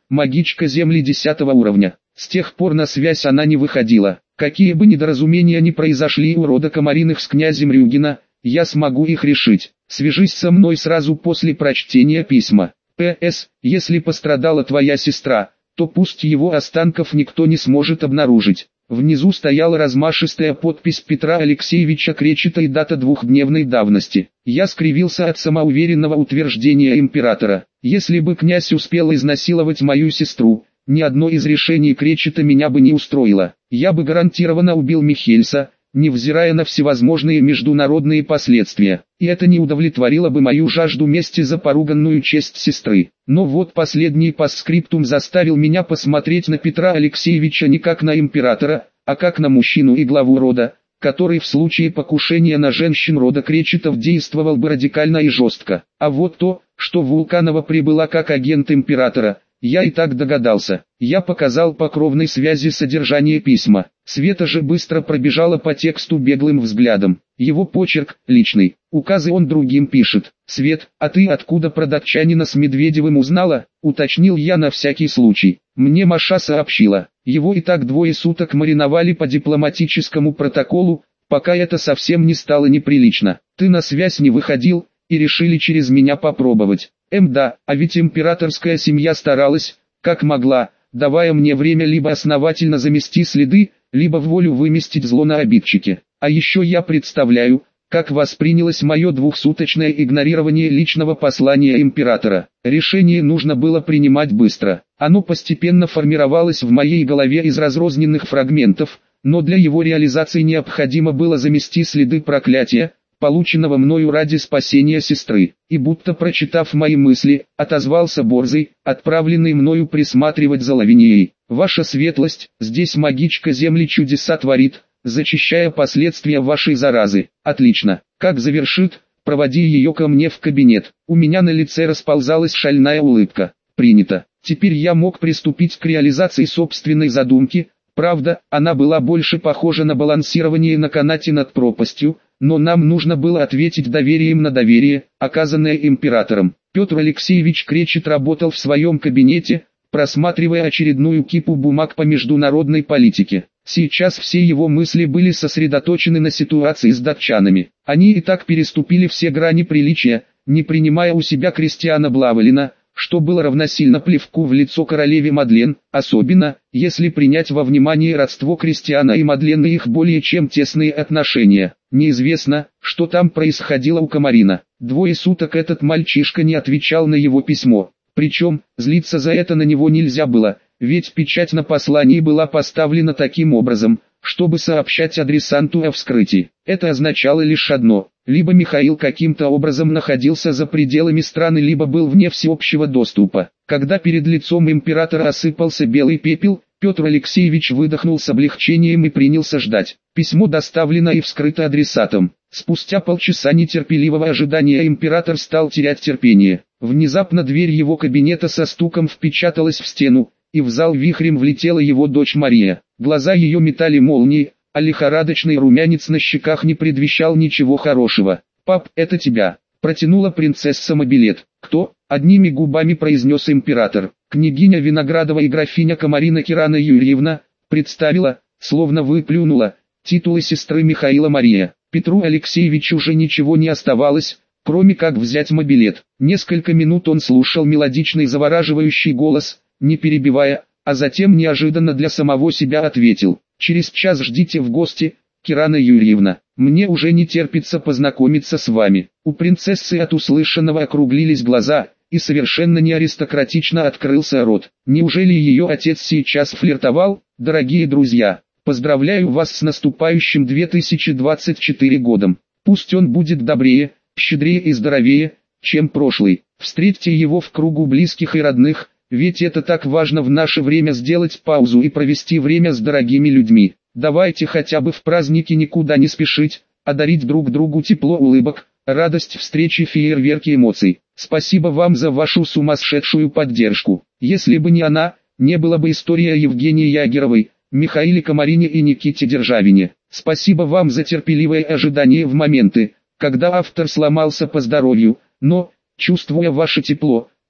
магичка земли десятого уровня. С тех пор на связь она не выходила. Какие бы недоразумения ни произошли у рода Комариных с князем Рюгина, я смогу их решить. Свяжись со мной сразу после прочтения письма. П С. Если пострадала твоя сестра, то пусть его останков никто не сможет обнаружить. Внизу стояла размашистая подпись Петра Алексеевича Кречета и дата двухдневной давности. Я скривился от самоуверенного утверждения императора. Если бы князь успел изнасиловать мою сестру, ни одно из решений Кречета меня бы не устроило. Я бы гарантированно убил Михельса, невзирая на всевозможные международные последствия. И это не удовлетворило бы мою жажду мести за поруганную честь сестры. Но вот последний постскриптум заставил меня посмотреть на Петра Алексеевича не как на императора, а как на мужчину и главу рода, который в случае покушения на женщин рода Кречетов действовал бы радикально и жестко. А вот то, что Вулканова прибыла как агент императора, я и так догадался. Я показал по кровной связи содержание письма. Света же быстро пробежала по тексту беглым взглядом. Его почерк, личный, указы он другим пишет. «Свет, а ты откуда про датчанина с Медведевым узнала?» — уточнил я на всякий случай. Мне Маша сообщила. Его и так двое суток мариновали по дипломатическому протоколу, пока это совсем не стало неприлично. Ты на связь не выходил, и решили через меня попробовать. Эм да, а ведь императорская семья старалась, как могла, давая мне время либо основательно замести следы, либо в волю выместить зло на обидчике. А еще я представляю, как воспринялось мое двухсуточное игнорирование личного послания императора. Решение нужно было принимать быстро. Оно постепенно формировалось в моей голове из разрозненных фрагментов, но для его реализации необходимо было замести следы проклятия, полученного мною ради спасения сестры. И будто прочитав мои мысли, отозвался Борзый, отправленный мною присматривать за Лавинией. «Ваша светлость, здесь магичка земли чудеса творит, зачищая последствия вашей заразы. Отлично. Как завершит, проводи ее ко мне в кабинет». У меня на лице расползалась шальная улыбка. Принято. Теперь я мог приступить к реализации собственной задумки. Правда, она была больше похожа на балансирование на канате над пропастью, но нам нужно было ответить доверием на доверие, оказанное императором. Петр Алексеевич Кречет работал в своем кабинете, просматривая очередную кипу бумаг по международной политике. Сейчас все его мысли были сосредоточены на ситуации с датчанами. Они и так переступили все грани приличия, не принимая у себя Кристиана Блавелина, что было равносильно плевку в лицо королеве Мадлен, особенно, если принять во внимание родство Кристиана и Мадлен и их более чем тесные отношения. Неизвестно, что там происходило у Комарина. Двое суток этот мальчишка не отвечал на его письмо. Причем, злиться за это на него нельзя было, ведь печать на послании была поставлена таким образом, чтобы сообщать адресанту о вскрытии. Это означало лишь одно: либо Михаил каким-то образом находился за пределами страны, либо был вне всеобщего доступа. Когда перед лицом императора осыпался белый пепел, Петр Алексеевич выдохнул с облегчением и принялся ждать. Письмо доставлено и вскрыто адресатом. Спустя полчаса нетерпеливого ожидания император стал терять терпение. Внезапно дверь его кабинета со стуком впечаталась в стену, и в зал вихрем влетела его дочь Мария. Глаза ее метали молнии, а лихорадочный румянец на щеках не предвещал ничего хорошего. «Пап, это тебя!» – протянула принцесса Мобилет. «Кто?» – одними губами произнес император. «Княгиня Виноградова и графиня Комарина Кирана Юрьевна», – представила, словно выплюнула, титулы сестры Михаила Мария. Петру Алексеевичу уже ничего не оставалось, кроме как взять Мобилет. Несколько минут он слушал мелодичный завораживающий голос, не перебивая, а затем неожиданно для самого себя ответил: «Через час ждите в гости, Кирана Юрьевна. Мне уже не терпится познакомиться с вами». У принцессы от услышанного округлились глаза, и совершенно не аристократично открылся рот. Неужели ее отец сейчас флиртовал? Дорогие друзья, поздравляю вас с наступающим две тысячи двадцать четвёртым годом. Пусть он будет добрее, щедрее и здоровее, чем прошлый. Встретьте его в кругу близких и родных, ведь это так важно в наше время — сделать паузу и провести время с дорогими людьми. Давайте хотя бы в праздники никуда не спешить, а дарить друг другу тепло улыбок, радость встречи, фейерверки эмоций. Спасибо вам за вашу сумасшедшую поддержку. Если бы не она, не было бы истории Евгении Ягеровой, Михаиле Комарине и Никите Державине. Спасибо вам за терпеливое ожидание в моменты, когда автор сломался по здоровью, но, чувствуя ваше тепло,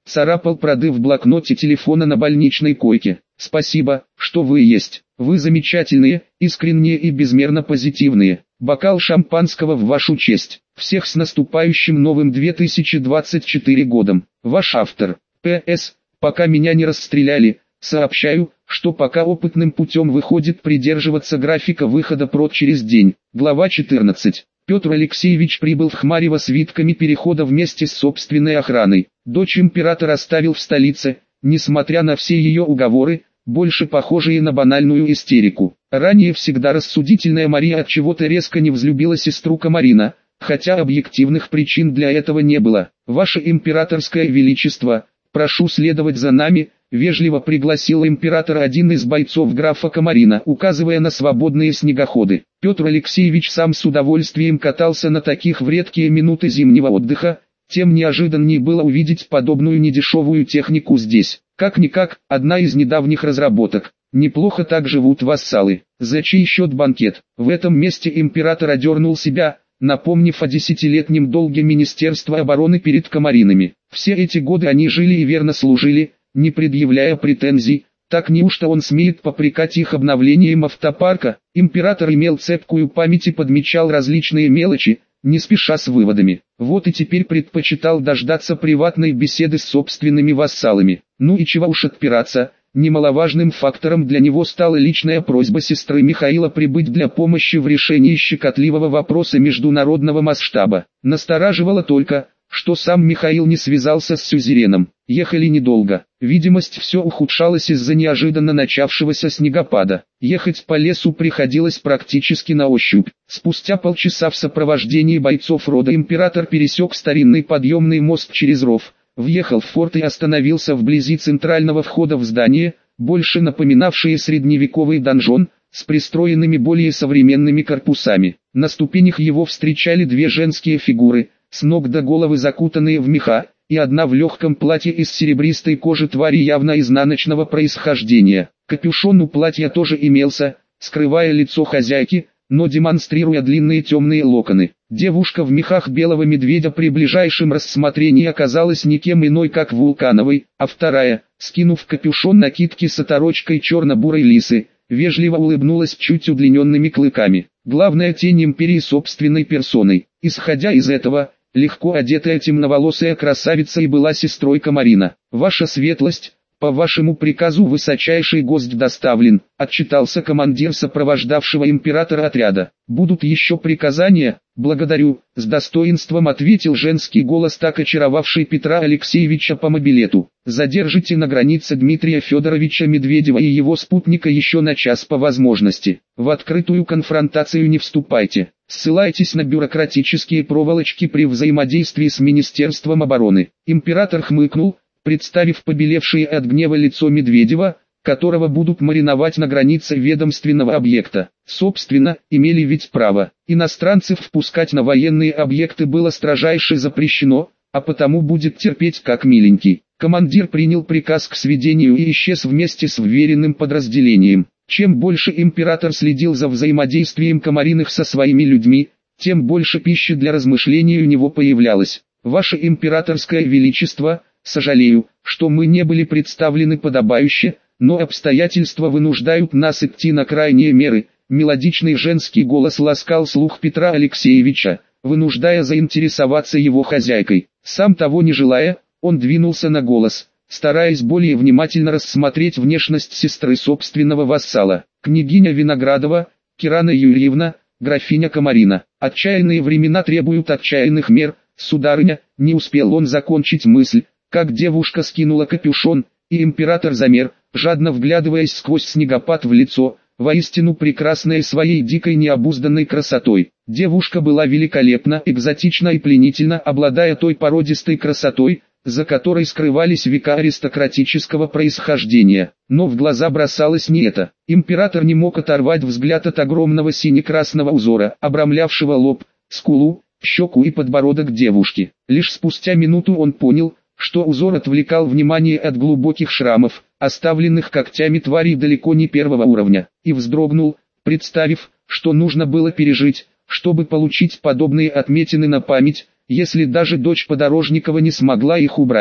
царапал проды в блокноте телефона на больничной койке. «Спасибо, что вы есть. Вы замечательные, искренние и безмерно позитивные. Бокал шампанского в вашу честь. Всех с наступающим новым две тысячи двадцать четвёртым годом. Ваш автор. П С. Пока меня не расстреляли, сообщаю, что пока опытным путем выходит придерживаться графика выхода прод через день». Глава четырнадцать. Петр Алексеевич прибыл в Хмарево с свитками перехода вместе с собственной охраной. Дочь император оставил в столице, несмотря на все ее уговоры, больше похожие на банальную истерику. Ранее всегда рассудительная Мария от чего-то резко не взлюбила сестру Комарина, хотя объективных причин для этого не было. «Ваше императорское величество, прошу следовать за нами», вежливо пригласил императора один из бойцов графа Комарина, указывая на свободные снегоходы. Петр Алексеевич сам с удовольствием катался на таких в редкие минуты зимнего отдыха, тем неожиданней было увидеть подобную недешевую технику здесь. Как-никак, одна из недавних разработок. Неплохо так живут вассалы. За чей счет банкет? В этом месте император одернул себя, напомнив о десятилетнем долге Министерства обороны перед Комаринами. Все эти годы они жили и верно служили, не предъявляя претензий. Так неужто он смеет попрекать их обновлением автопарка? Император имел цепкую память и подмечал различные мелочи, не спеша с выводами. Вот и теперь предпочитал дождаться приватной беседы с собственными вассалами. Ну и чего уж отпираться, немаловажным фактором для него стала личная просьба сестры Михаила прибыть для помощи в решении щекотливого вопроса международного масштаба. Настораживало только, что сам Михаил не связался с сюзереном. Ехали недолго. Видимость все ухудшалась из-за неожиданно начавшегося снегопада. Ехать по лесу приходилось практически на ощупь. Спустя полчаса в сопровождении бойцов рода император пересек старинный подъемный мост через ров, въехал в форт и остановился вблизи центрального входа в здание, больше напоминавшее средневековый донжон, с пристроенными более современными корпусами. На ступенях его встречали две женские фигуры, с ног до головы закутанные в меха, и одна в легком платье из серебристой кожи твари явно изнаночного происхождения. Капюшон у платья тоже имелся, скрывая лицо хозяйки, но демонстрируя длинные темные локоны. Девушка в мехах белого медведя при ближайшем рассмотрении оказалась никем иной как Вулкановой, а вторая, скинув капюшон накидки с оторочкой черно-бурой лисы, вежливо улыбнулась чуть удлиненными клыками. Главная тень империи собственной персоной. Исходя из этого, легко одетая темноволосая красавица и была сестрой Комарина. «Ваша светлость, по вашему приказу высочайший гость доставлен», отчитался командир сопровождавшего императора отряда. «Будут еще приказания?» «Благодарю», с достоинством ответил женский голос, так очаровавший Петра Алексеевича по мобилету. «Задержите на границе Дмитрия Федоровича Медведева и его спутника еще на час по возможности. В открытую конфронтацию не вступайте. Ссылайтесь на бюрократические проволочки при взаимодействии с Министерством обороны». Император хмыкнул, представив побелевшее от гнева лицо Медведева, которого будут мариновать на границе ведомственного объекта. Собственно, имели ведь право. Иностранцев впускать на военные объекты было строжайше запрещено, а потому будет терпеть как миленький. Командир принял приказ к сведению и исчез вместе с вверенным подразделением. Чем больше император следил за взаимодействием Комариных со своими людьми, тем больше пищи для размышлений у него появлялось. «Ваше императорское величество, сожалею, что мы не были представлены подобающе, но обстоятельства вынуждают нас идти на крайние меры». Мелодичный женский голос ласкал слух Петра Алексеевича, вынуждая заинтересоваться его хозяйкой. Сам того не желая, он двинулся на голос, стараясь более внимательно рассмотреть внешность сестры собственного вассала. «Княгиня Виноградова, Кирана Юрьевна, графиня Комарина. Отчаянные времена требуют отчаянных мер, сударыня». Не успел он закончить мысль, как девушка скинула капюшон, и император замер, жадно вглядываясь сквозь снегопад в лицо, воистину прекрасная своей дикой необузданной красотой. Девушка была великолепна, экзотична и пленительна, обладая той породистой красотой, за которой скрывались века аристократического происхождения. Но в глаза бросалось не это. Император не мог оторвать взгляд от огромного сине-красного узора, обрамлявшего лоб, скулу, щеку и подбородок девушки. Лишь спустя минуту он понял, что узор отвлекал внимание от глубоких шрамов, оставленных когтями твари далеко не первого уровня, и вздрогнул, представив, что нужно было пережить, чтобы получить подобные отметины на память, если даже дочь Подорожникова не смогла их убрать.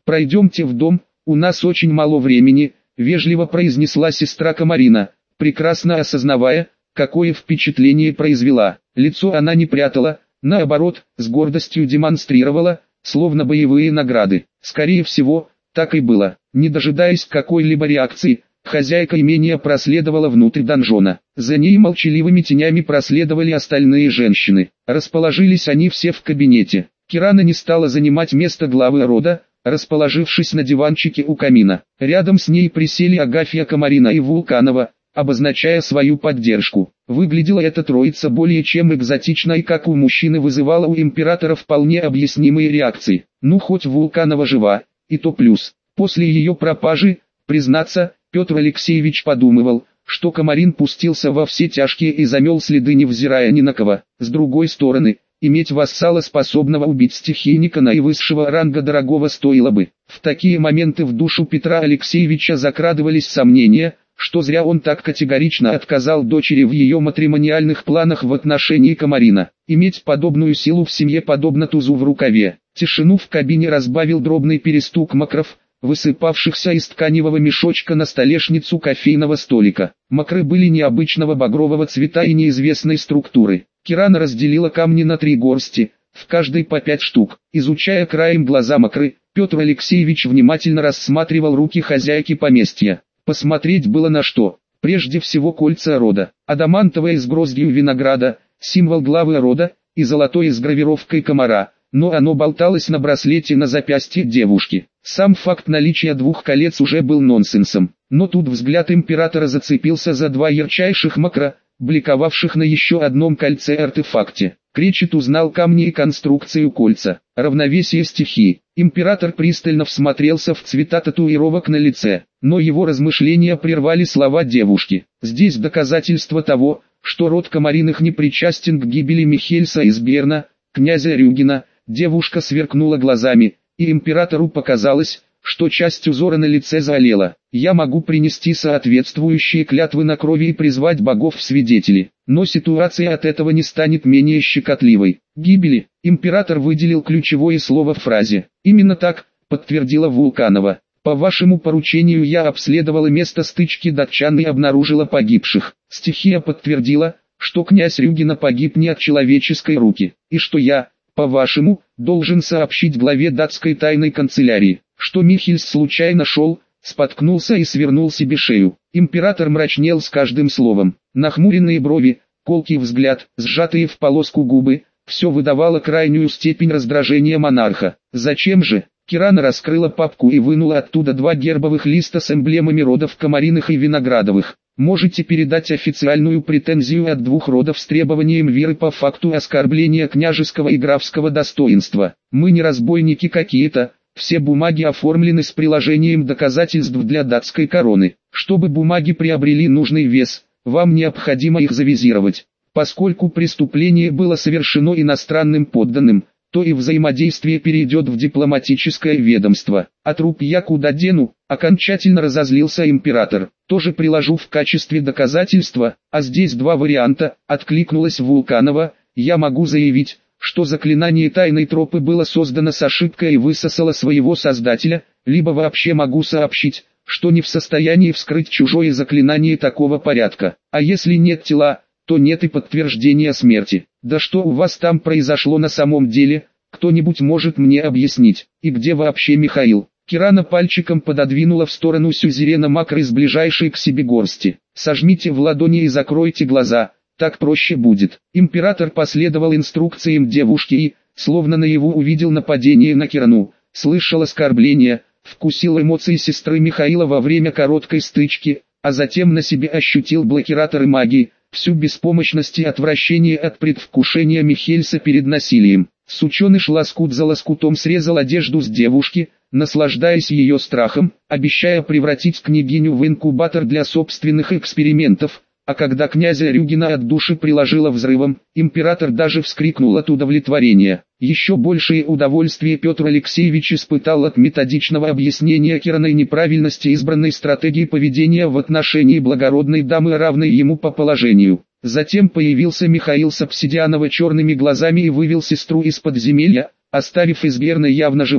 «Пройдемте в дом, у нас очень мало времени», — вежливо произнесла сестра Комарина, прекрасно осознавая, какое впечатление произвела. Лицо она не прятала, наоборот, с гордостью демонстрировала, словно боевые награды. Скорее всего, так и было. Не дожидаясь какой-либо реакции, хозяйка имения проследовала внутрь донжона. За ней молчаливыми тенями проследовали остальные женщины. Расположились они все в кабинете. Кирана не стала занимать место главы рода, расположившись на диванчике у камина. Рядом с ней присели Агафья Комарина и Вулканова, обозначая свою поддержку. Выглядела эта троица более чем экзотично и как у мужчины вызывала у императора вполне объяснимые реакции. Ну хоть Вулканова жива, и то плюс. После ее пропажи, признаться, Петр Алексеевич подумывал, что Комарин пустился во все тяжкие и замел следы, невзирая ни на кого. С другой стороны, иметь вассала, способного убить стихийника наивысшего ранга, дорогого стоило бы. В такие моменты в душу Петра Алексеевича закрадывались сомнения, что зря он так категорично отказал дочери в ее матримониальных планах в отношении Комарина. Иметь подобную силу в семье подобно тузу в рукаве. Тишину в кабине разбавил дробный перестук мокров, высыпавшихся из тканевого мешочка на столешницу кофейного столика. Мокры были необычного багрового цвета и неизвестной структуры. Кирана разделила камни на три горсти, в каждой по пять штук. Изучая краем глаза мокры, Петр Алексеевич внимательно рассматривал руки хозяйки поместья. Посмотреть было на что. Прежде всего кольца рода, адамантовое с гроздью винограда, символ главы рода, и золотое с гравировкой комара, но оно болталось на браслете на запястье девушки. Сам факт наличия двух колец уже был нонсенсом, но тут взгляд императора зацепился за два ярчайших мокра, бликовавших на еще одном кольце-артефакте. Кречет узнал камни и конструкцию кольца. Равновесие стихии. Император пристально всмотрелся в цвета татуировок на лице, но его размышления прервали слова девушки. Здесь доказательство того, что род Комариных не причастен к гибели Михельса из Берна, князя Рюгина. Девушка сверкнула глазами, и императору показалось, что часть узора на лице заолела. «Я могу принести соответствующие клятвы на крови и призвать богов в свидетели, но ситуация от этого не станет менее щекотливой». «Гибели», император выделил ключевое слово в фразе. «Именно так», подтвердила Вулканова. «По вашему поручению я обследовала место стычки датчан и обнаружила погибших. Стихия подтвердила, что князь Рюгина погиб не от человеческой руки, и что я, по-вашему, должен сообщить главе датской тайной канцелярии, что Михельс случайно шел, споткнулся и свернул себе шею». Император мрачнел с каждым словом. Нахмуренные брови, колкий взгляд, сжатые в полоску губы, все выдавало крайнюю степень раздражения монарха. «Зачем же?» Кирана раскрыла папку и вынула оттуда два гербовых листа с эмблемами родов Комариных и Виноградовых. «Можете передать официальную претензию от двух родов с требованием веры по факту оскорбления княжеского и графского достоинства. Мы не разбойники какие-то, все бумаги оформлены с приложением доказательств для датской короны. Чтобы бумаги приобрели нужный вес, вам необходимо их завизировать. Поскольку преступление было совершено иностранным подданным, то и взаимодействие перейдет в дипломатическое ведомство. А труп я куда дену?» Окончательно разозлился император. «Тоже приложу в качестве доказательства, а здесь два варианта», откликнулась Вулканова. «Я могу заявить, что заклинание тайной тропы было создано с ошибкой и высосало своего создателя, либо вообще могу сообщить, что не в состоянии вскрыть чужое заклинание такого порядка. А если нет тела, то нет и подтверждения смерти. Да что у вас там произошло на самом деле, кто-нибудь может мне объяснить? И где вообще Михаил?» Кирана пальчиком пододвинула в сторону сюзерена макро из ближайшей к себе горсти. «Сожмите в ладони и закройте глаза, так проще будет». Император последовал инструкциям девушки и, словно наяву увидел нападение на Кирану, слышал оскорбления, вкусил эмоции сестры Михаила во время короткой стычки, а затем на себе ощутил блокираторы магии, всю беспомощность и отвращение от предвкушения Михельса перед насилием. Сученыш лоскут за лоскутом срезал одежду с девушки, наслаждаясь ее страхом, обещая превратить княгиню в инкубатор для собственных экспериментов, а когда князя Рюгина от души приложила взрывом, император даже вскрикнул от удовлетворения. Еще большее удовольствие Петр Алексеевич испытал от методичного объяснения Кираной неправильности избранной стратегии поведения в отношении благородной дамы, равной ему по положению. Затем появился Михаил с обсидианово-черными глазами и вывел сестру из подземелья, оставив Изгерна явно живым,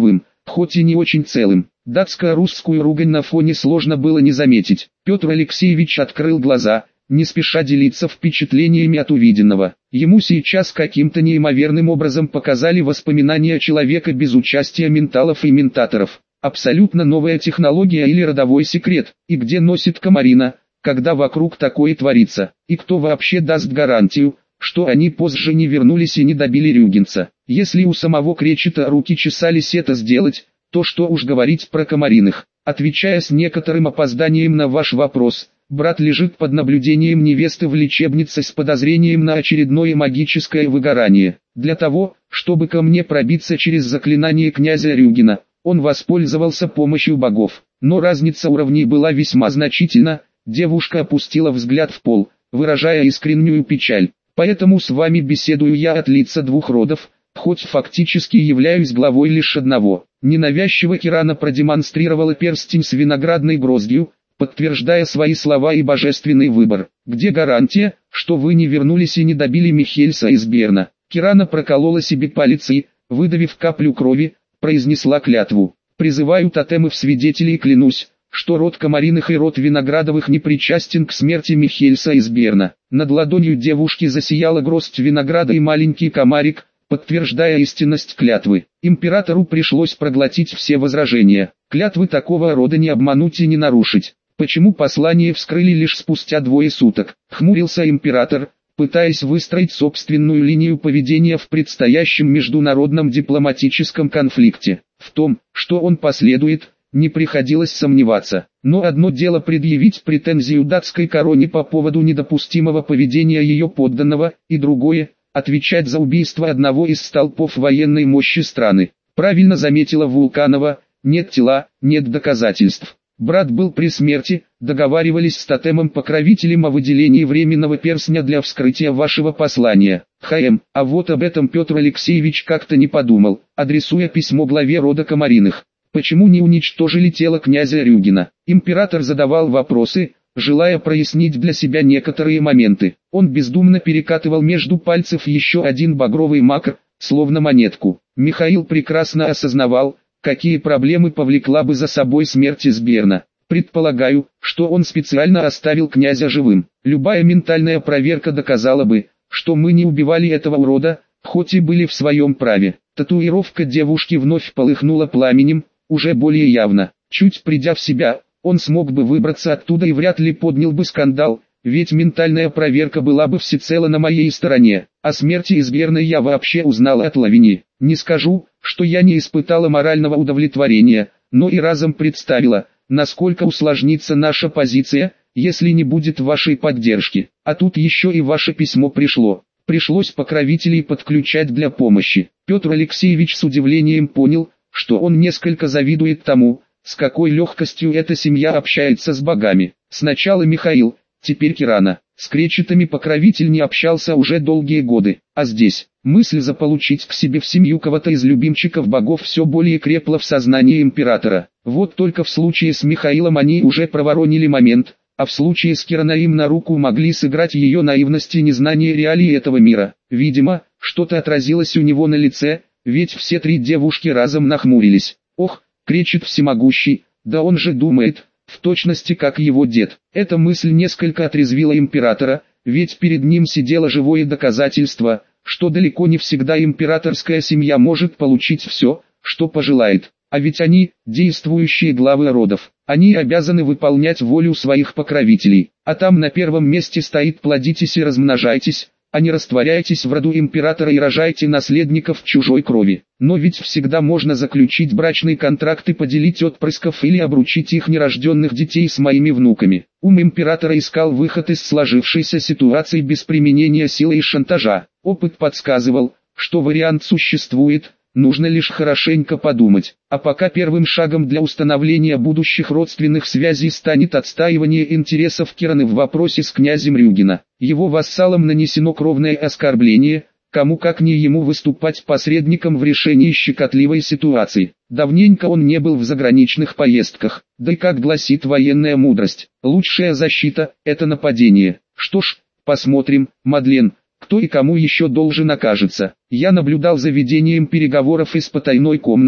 хоть и не очень целым. Датско-русскую ругань на фоне сложно было не заметить. Петр Алексеевич открыл глаза, не спеша делиться впечатлениями от увиденного. Ему сейчас каким-то неимоверным образом показали воспоминания человека без участия менталов и ментаторов. Абсолютно новая технология или родовой секрет, и где носит Комарина, когда вокруг такое творится, и кто вообще даст гарантию, что они позже не вернулись и не добили Рюгенца. Если у самого Кречета руки чесались это сделать, то что уж говорить про Комариных. Отвечая с некоторым опозданием на ваш вопрос, брат лежит под наблюдением невесты в лечебнице с подозрением на очередное магическое выгорание. Для того, чтобы ко мне пробиться через заклинание князя Рюгена, он воспользовался помощью богов. Но разница уровней была весьма значительна, девушка опустила взгляд в пол, выражая искреннюю печаль. Поэтому с вами беседую я от лица двух родов, хоть фактически являюсь главой лишь одного. Ненавязчиво Кирана продемонстрировала перстень с виноградной гроздью, подтверждая свои слова и божественный выбор. Где гарантия, что вы не вернулись и не добили Михельса из Берна? Кирана проколола себе палец и, выдавив каплю крови, произнесла клятву. Призываю тотемы в свидетели и клянусь, что род Комариных и род Виноградовых не причастен к смерти Михельса из Берна. Над ладонью девушки засияла гроздь винограда и маленький комарик, подтверждая истинность клятвы. Императору пришлось проглотить все возражения. Клятвы такого рода не обмануть и не нарушить. Почему послание вскрыли лишь спустя двое суток? Хмурился император, пытаясь выстроить собственную линию поведения в предстоящем международном дипломатическом конфликте. В том, что он последует, не приходилось сомневаться. Но одно дело предъявить претензию датской короне по поводу недопустимого поведения ее подданного, и другое – отвечать за убийство одного из столпов военной мощи страны. Правильно заметила Вулканова, нет тела, нет доказательств. Брат был при смерти, договаривались с тотемом-покровителем о выделении временного перстня для вскрытия вашего послания. ХМ, а вот об этом Петр Алексеевич как-то не подумал, адресуя письмо главе рода Комариных. Почему не уничтожили тело князя Рюгена? Император задавал вопросы, желая прояснить для себя некоторые моменты. Он бездумно перекатывал между пальцев еще один багровый макр, словно монетку. Михаил прекрасно осознавал, какие проблемы повлекла бы за собой смерть из Берна. Предполагаю, что он специально оставил князя живым. Любая ментальная проверка доказала бы, что мы не убивали этого урода, хоть и были в своем праве. Татуировка девушки вновь полыхнула пламенем, уже более явно. Чуть придя в себя, он смог бы выбраться оттуда и вряд ли поднял бы скандал, ведь ментальная проверка была бы всецело на моей стороне. О смерти из Берна я вообще узнал от Лавини. Не скажу, что я не испытала морального удовлетворения, но и разом представила, насколько усложнится наша позиция, если не будет вашей поддержки. А тут еще и ваше письмо пришло. Пришлось покровителей подключать для помощи. Петр Алексеевич с удивлением понял, что он несколько завидует тому, с какой легкостью эта семья общается с богами. Сначала Михаил, теперь Кирана. С Кречетами покровитель не общался уже долгие годы, а здесь, мысль заполучить к себе в семью кого-то из любимчиков богов все более крепла в сознании императора. Вот только в случае с Михаилом они уже проворонили момент, а в случае с Кираной им на руку могли сыграть ее наивность и незнание реалий этого мира. Видимо, что-то отразилось у него на лице, ведь все три девушки разом нахмурились. Ох, Кречет всемогущий, да он же думает, в точности как его дед. Эта мысль несколько отрезвила императора, ведь перед ним сидело живое доказательство, что далеко не всегда императорская семья может получить все, что пожелает. А ведь они, действующие главы родов, они обязаны выполнять волю своих покровителей. А там на первом месте стоит «плодитесь и размножайтесь», а не растворяйтесь в роду императора и рожайте наследников чужой крови. Но ведь всегда можно заключить брачный контракт и поделить отпрысков или обручить их нерожденных детей с моими внуками. Ум императора искал выход из сложившейся ситуации без применения силы и шантажа. Опыт подсказывал, что вариант существует, нужно лишь хорошенько подумать. А пока первым шагом для установления будущих родственных связей станет отстаивание интересов Кираны в вопросе с князем Рюгена. Его вассалам нанесено кровное оскорбление, кому как не ему выступать посредником в решении щекотливой ситуации. Давненько он не был в заграничных поездках, да и как гласит военная мудрость, лучшая защита – это нападение. Что ж, посмотрим, Мадлен, кто и кому еще должен окажется. Я наблюдал за ведением переговоров из потайной комнаты,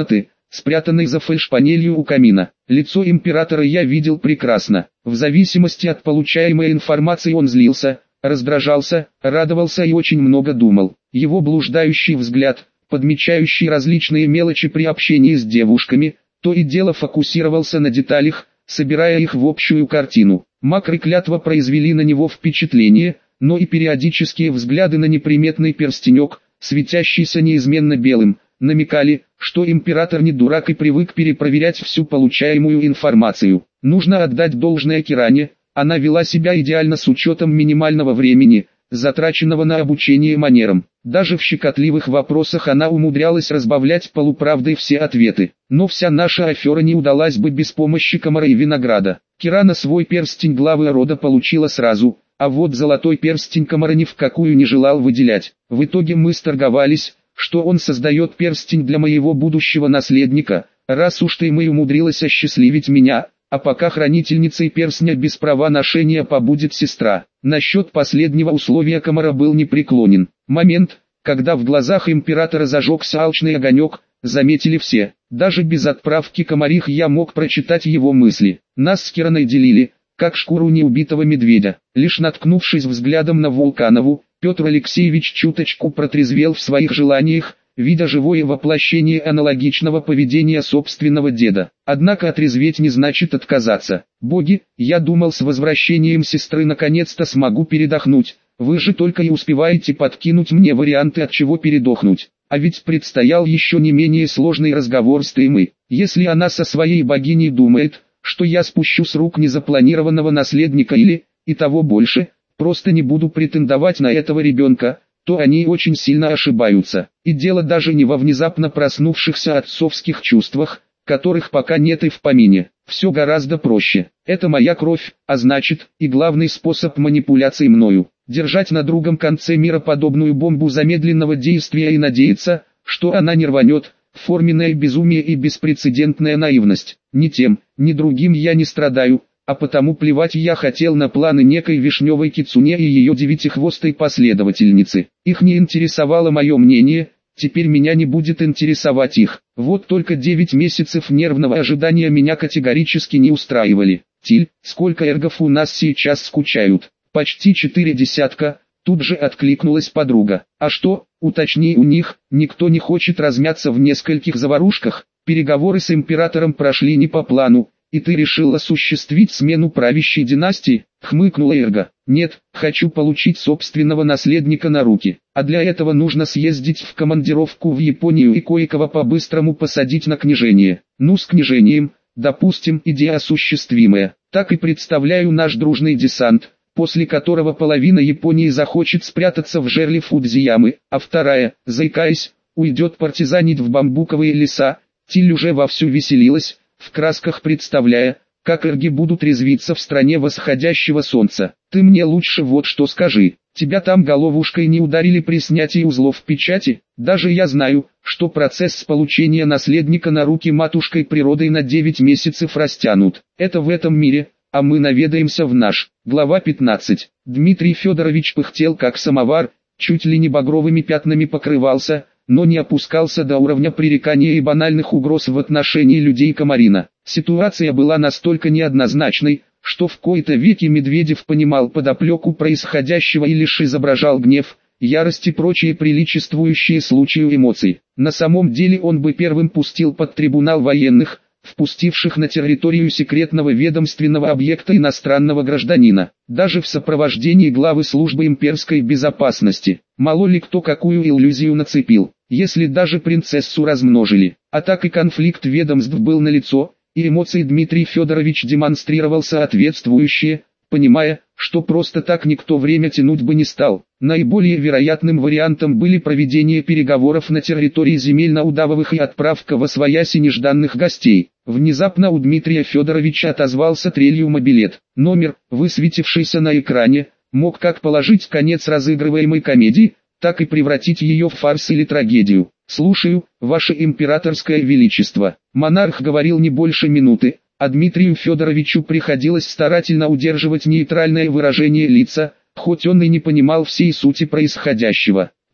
спрятанной за фальшпанелью у камина. Лицо императора я видел прекрасно. В зависимости от получаемой информации он злился, раздражался, радовался и очень много думал. Его блуждающий взгляд, подмечающий различные мелочи при общении с девушками, то и дело фокусировался на деталях, собирая их в общую картину. Макр и клятва произвели на него впечатление, но и периодические взгляды на неприметный перстенек, светящийся неизменно белым, намекали, что император не дурак и привык перепроверять всю получаемую информацию. Нужно отдать должное Киране, она вела себя идеально с учетом минимального времени, затраченного на обучение манерам. Даже в щекотливых вопросах она умудрялась разбавлять полуправдой все ответы. Но вся наша афера не удалась бы без помощи Комара и Винограда. Кирана свой перстень главы рода получила сразу, а вот золотой перстень Комара ни в какую не желал выделять. В итоге мы сторговались, что он создает перстень для моего будущего наследника, раз уж ты мы умудрилась осчастливить меня, а пока хранительницей перстня без права ношения побудет сестра. Насчет последнего условия Комара был непреклонен. Момент, когда в глазах императора зажегся алчный огонек, заметили все. Даже без отправки Комарих я мог прочитать его мысли. Нас с Кираной делили, как шкуру неубитого медведя. Лишь наткнувшись взглядом на Вулканову, Петр Алексеевич чуточку протрезвел в своих желаниях, видя живое воплощение аналогичного поведения собственного деда. Однако отрезветь не значит отказаться. Боги, я думал, с возвращением сестры наконец-то смогу передохнуть. Вы же только и успеваете подкинуть мне варианты, от чего передохнуть. А ведь предстоял еще не менее сложный разговор с Таймы. Если она со своей богиней думает, что я спущу с рук незапланированного наследника или, и того больше, просто не буду претендовать на этого ребенка, то они очень сильно ошибаются. И дело даже не во внезапно проснувшихся отцовских чувствах, которых пока нет и в помине. Все гораздо проще. Это моя кровь, а значит, и главный способ манипуляции мною. Держать на другом конце мира подобную бомбу замедленного действия и надеяться, что она не рванет, форменное безумие и беспрецедентная наивность. Ни тем, ни другим я не страдаю, а потому плевать я хотел на планы некой вишневой кицуне и ее девятихвостой последовательницы. Их не интересовало мое мнение, теперь меня не будет интересовать их. Вот только девять месяцев нервного ожидания меня категорически не устраивали. Тиль, сколько эргов у нас сейчас скучают? Почти четыре десятка, тут же откликнулась подруга. А что, уточни у них, никто не хочет размяться в нескольких заварушках? Переговоры с императором прошли не по плану, и ты решил осуществить смену правящей династии? Хмыкнула Эрга. Нет, хочу получить собственного наследника на руки. А для этого нужно съездить в командировку в Японию и кое-кого по-быстрому посадить на княжение. Ну с княжением, допустим, идея осуществимая. Так и представляю наш дружный десант, после которого половина Японии захочет спрятаться в жерле Фудзиямы, а вторая, заикаясь, уйдет партизанить в бамбуковые леса. Тиль уже вовсю веселилась, в красках представляя, как эрги будут резвиться в стране восходящего солнца. Ты мне лучше вот что скажи, тебя там головушкой не ударили при снятии узлов печати? Даже я знаю, что процесс получения наследника на руки матушкой природой на девять месяцев растянут. Это в этом мире, а мы наведаемся в наш. Глава пятнадцать. Дмитрий Федорович пыхтел как самовар, чуть ли не багровыми пятнами покрывался, но не опускался до уровня пререкания и банальных угроз в отношении людей Комарина. Ситуация была настолько неоднозначной, что в кои-то веки Медведев понимал подоплеку происходящего и лишь изображал гнев, ярость и прочие приличествующие случаю эмоций. На самом деле он бы первым пустил под трибунал военных, впустивших на территорию секретного ведомственного объекта иностранного гражданина, даже в сопровождении главы службы имперской безопасности. Мало ли кто какую иллюзию нацепил, если даже принцессу размножили. А так и конфликт ведомств был налицо, и эмоции Дмитрий Федорович демонстрировал соответствующие, понимая, что просто так никто время тянуть бы не стал. Наиболее вероятным вариантом были проведение переговоров на территории земель Наудавовых и отправка восвояси нежданных гостей. Внезапно у Дмитрия Федоровича отозвался трелью мобилет. Номер, высветившийся на экране, мог как положить конец разыгрываемой комедии, так и превратить ее в фарс или трагедию. «Слушаю, ваше императорское величество». Монарх говорил не больше минуты, а Дмитрию Федоровичу приходилось старательно удерживать нейтральное выражение лица, хоть он и не понимал всей сути происходящего.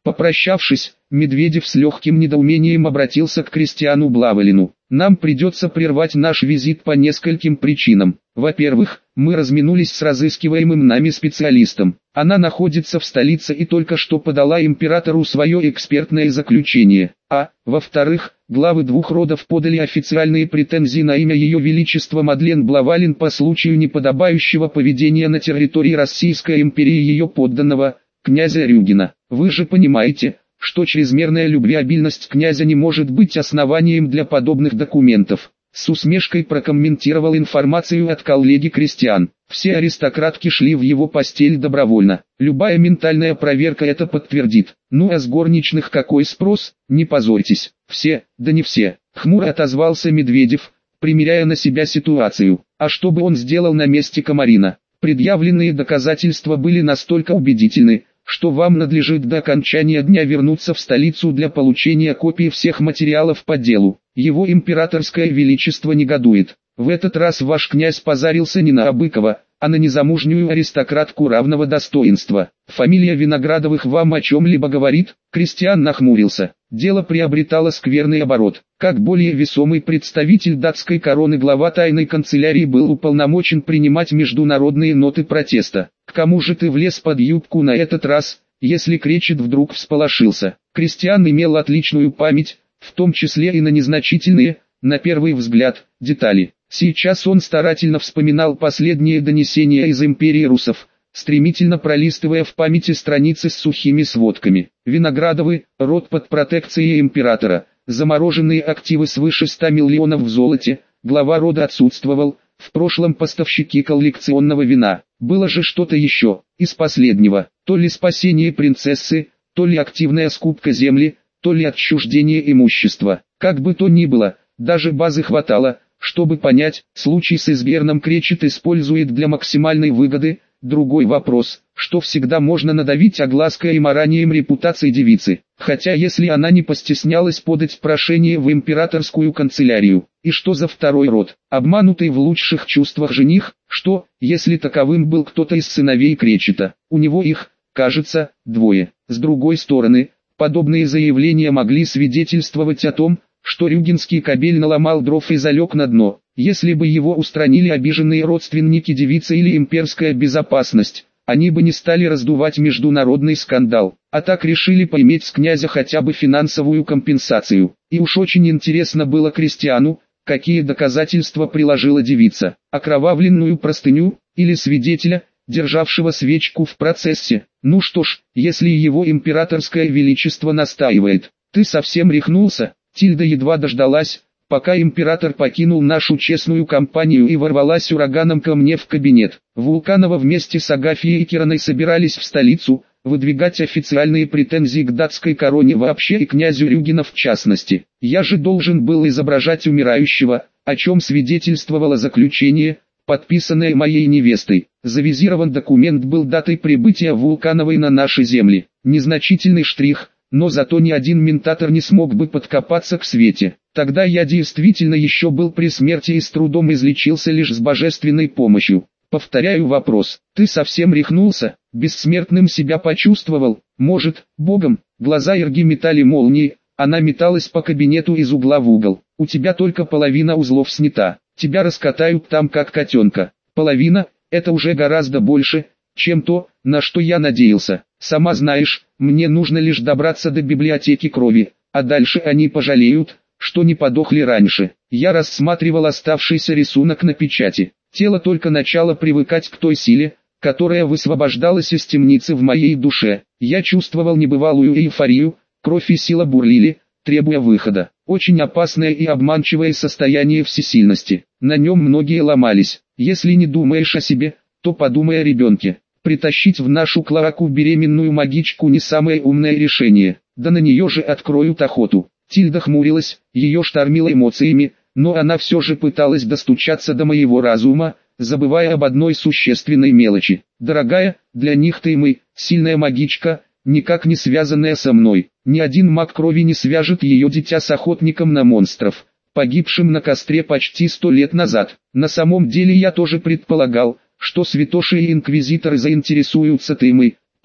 Попрощавшись, Медведев с легким недоумением обратился к Кристиану Блавелину. «Нам придется прервать наш визит по нескольким причинам. Во-первых, мы разминулись с разыскиваемым нами специалистом. Она находится в столице и только что подала императору свое экспертное заключение. А, во-вторых, главы двух родов подали официальные претензии на имя Ее Величества Мадлен Блавалин по случаю неподобающего поведения на территории Российской империи ее подданного, князя Рюгина. Вы же понимаете, что чрезмерная любвеобильность князя не может быть основанием для подобных документов». С усмешкой прокомментировал информацию от коллеги Кристиан. Все аристократки шли в его постель добровольно. Любая ментальная проверка это подтвердит. Ну а с горничных какой спрос? Не позорьтесь. Все, да не все. Хмуро отозвался Медведев, примеряя на себя ситуацию. А что бы он сделал на месте Комарина? Предъявленные доказательства были настолько убедительны, что вам надлежит до окончания дня вернуться в столицу для получения копий всех материалов по делу. Его императорское величество негодует. В этот раз ваш князь позарился не на Абыкова, а на незамужнюю аристократку равного достоинства. Фамилия Виноградовых вам о чем-либо говорит? Кристиан нахмурился. Дело приобретало скверный оборот. Как более весомый представитель датской короны глава тайной канцелярии был уполномочен принимать международные ноты протеста. К кому же ты влез под юбку на этот раз, если Кречет вдруг всполошился? Кристиан имел отличную память, в том числе и на незначительные, на первый взгляд, детали. Сейчас он старательно вспоминал последние донесения из империи русов, стремительно пролистывая в памяти страницы с сухими сводками. Виноградовы, род под протекцией императора, замороженные активы свыше ста миллионов в золоте, глава рода отсутствовал, в прошлом поставщики коллекционного вина. Было же что-то еще, из последнего, то ли спасение принцессы, то ли активная скупка земли, то ли отчуждение имущества. Как бы то ни было, даже базы хватало, чтобы понять, случай с Изберном Кречет использует для максимальной выгоды. Другой вопрос, что всегда можно надавить оглаской и маранием репутации девицы, хотя если она не постеснялась подать прошение в императорскую канцелярию. И что за второй род? Обманутый в лучших чувствах жених? Что, если таковым был кто-то из сыновей Кречета? У него их, кажется, двое. С другой стороны, подобные заявления могли свидетельствовать о том, что рюгинский кобель наломал дров и залег на дно. Если бы его устранили обиженные родственники девицы или имперская безопасность, они бы не стали раздувать международный скандал, а так решили поиметь с князя хотя бы финансовую компенсацию. И уж очень интересно было Кристиану, какие доказательства приложила девица: окровавленную простыню, или свидетеля, державшего свечку в процессе. Ну что ж, если его императорское величество настаивает. Ты совсем рехнулся? Тильда едва дождалась, пока император покинул нашу честную компанию и ворвалась ураганом ко мне в кабинет. Вулканова вместе с Агафьей и Кираной собирались в столицу, выдвигать официальные претензии к датской короне вообще и князю Рюгина в частности. Я же должен был изображать умирающего, о чем свидетельствовало заключение, подписанное моей невестой. Завизирован документ был датой прибытия Вулкановой на наши земли. Незначительный штрих, но зато ни один ментатор не смог бы подкопаться к Свете. Тогда я действительно еще был при смерти и с трудом излечился лишь с божественной помощью. Повторяю вопрос, ты совсем рехнулся, бессмертным себя почувствовал, может, богом? Глаза Ирги метали молнии, она металась по кабинету из угла в угол. У тебя только половина узлов снята, тебя раскатают там как котенка. Половина, это уже гораздо больше, чем то, на что я надеялся. Сама знаешь, мне нужно лишь добраться до библиотеки крови, а дальше они пожалеют, что не подохли раньше. Я рассматривал оставшийся рисунок на печати. Тело только начало привыкать к той силе, которая высвобождалась из темницы в моей душе. Я чувствовал небывалую эйфорию, кровь и сила бурлили, требуя выхода. Очень опасное и обманчивое состояние всесильности. На нем многие ломались. Если не думаешь о себе, то подумай о ребенке. Притащить в нашу клоаку беременную магичку не самое умное решение. Да на нее же откроют охоту. Тильда хмурилась, ее штормило эмоциями, но она все же пыталась достучаться до моего разума, забывая об одной существенной мелочи. Дорогая, для них ты и мы, сильная магичка, никак не связанная со мной. Ни один маг крови не свяжет ее дитя с охотником на монстров, погибшим на костре почти сто лет назад. На самом деле я тоже предполагал, что святоши и инквизиторы заинтересуются ты и мы,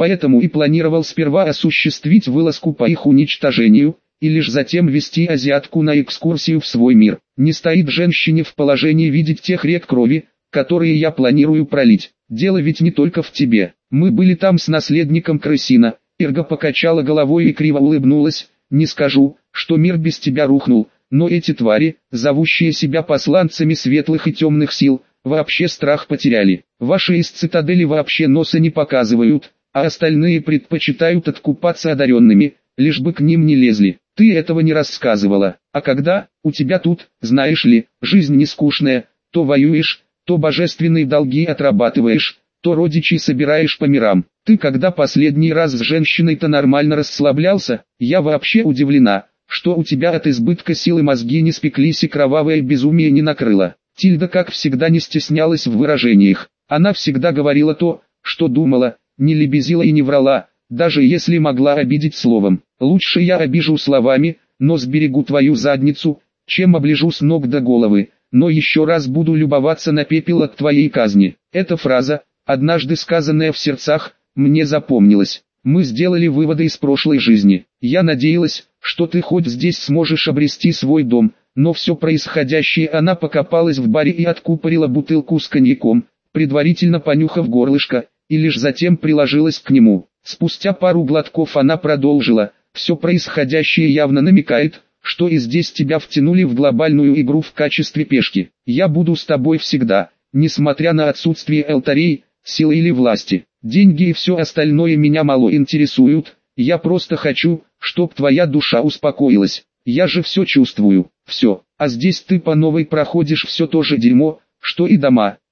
Поэтому и планировал сперва осуществить вылазку по их уничтожению, и лишь затем вести азиатку на экскурсию в свой мир. Не стоит женщине в положении видеть тех рек крови, которые я планирую пролить. Дело ведь не только в тебе. Мы были там с наследником Крысина. Ирга покачала головой и криво улыбнулась. Не скажу, что мир без тебя рухнул, но эти твари, зовущие себя посланцами светлых и темных сил, вообще страх потеряли. Ваши из цитадели вообще носа не показывают, а остальные предпочитают откупаться одаренными, лишь бы к ним не лезли. Ты этого не рассказывала. А когда, у тебя тут, знаешь ли, жизнь не скучная, то воюешь, то божественные долги отрабатываешь, то родичей собираешь по мирам. Ты когда последний раз с женщиной-то нормально расслаблялся? Я вообще удивлена, что у тебя от избытка силы мозги не спеклись и кровавое безумие не накрыло. Тильда как всегда не стеснялась в выражениях. Она всегда говорила то, что думала, не лебезила и не врала, даже если могла обидеть словом. Лучше я обижу словами, но сберегу твою задницу, чем оближу с ног до головы, но еще раз буду любоваться на пепел от твоей казни. Эта фраза, однажды сказанная в сердцах, мне запомнилась. Мы сделали выводы из прошлой жизни. Я надеялась, что ты хоть здесь сможешь обрести свой дом, но все происходящее она покопалась в баре и откупорила бутылку с коньяком, предварительно понюхав горлышко, и лишь затем приложилась к нему. Спустя пару глотков она продолжила: все происходящее явно намекает, что и здесь тебя втянули в глобальную игру в качестве пешки. Я буду с тобой всегда, несмотря на отсутствие алтарей, силы или власти. Деньги и все остальное меня мало интересуют, я просто хочу, чтоб твоя душа успокоилась. Я же все чувствую, все, а здесь ты по новой проходишь все то же дерьмо, что и дома.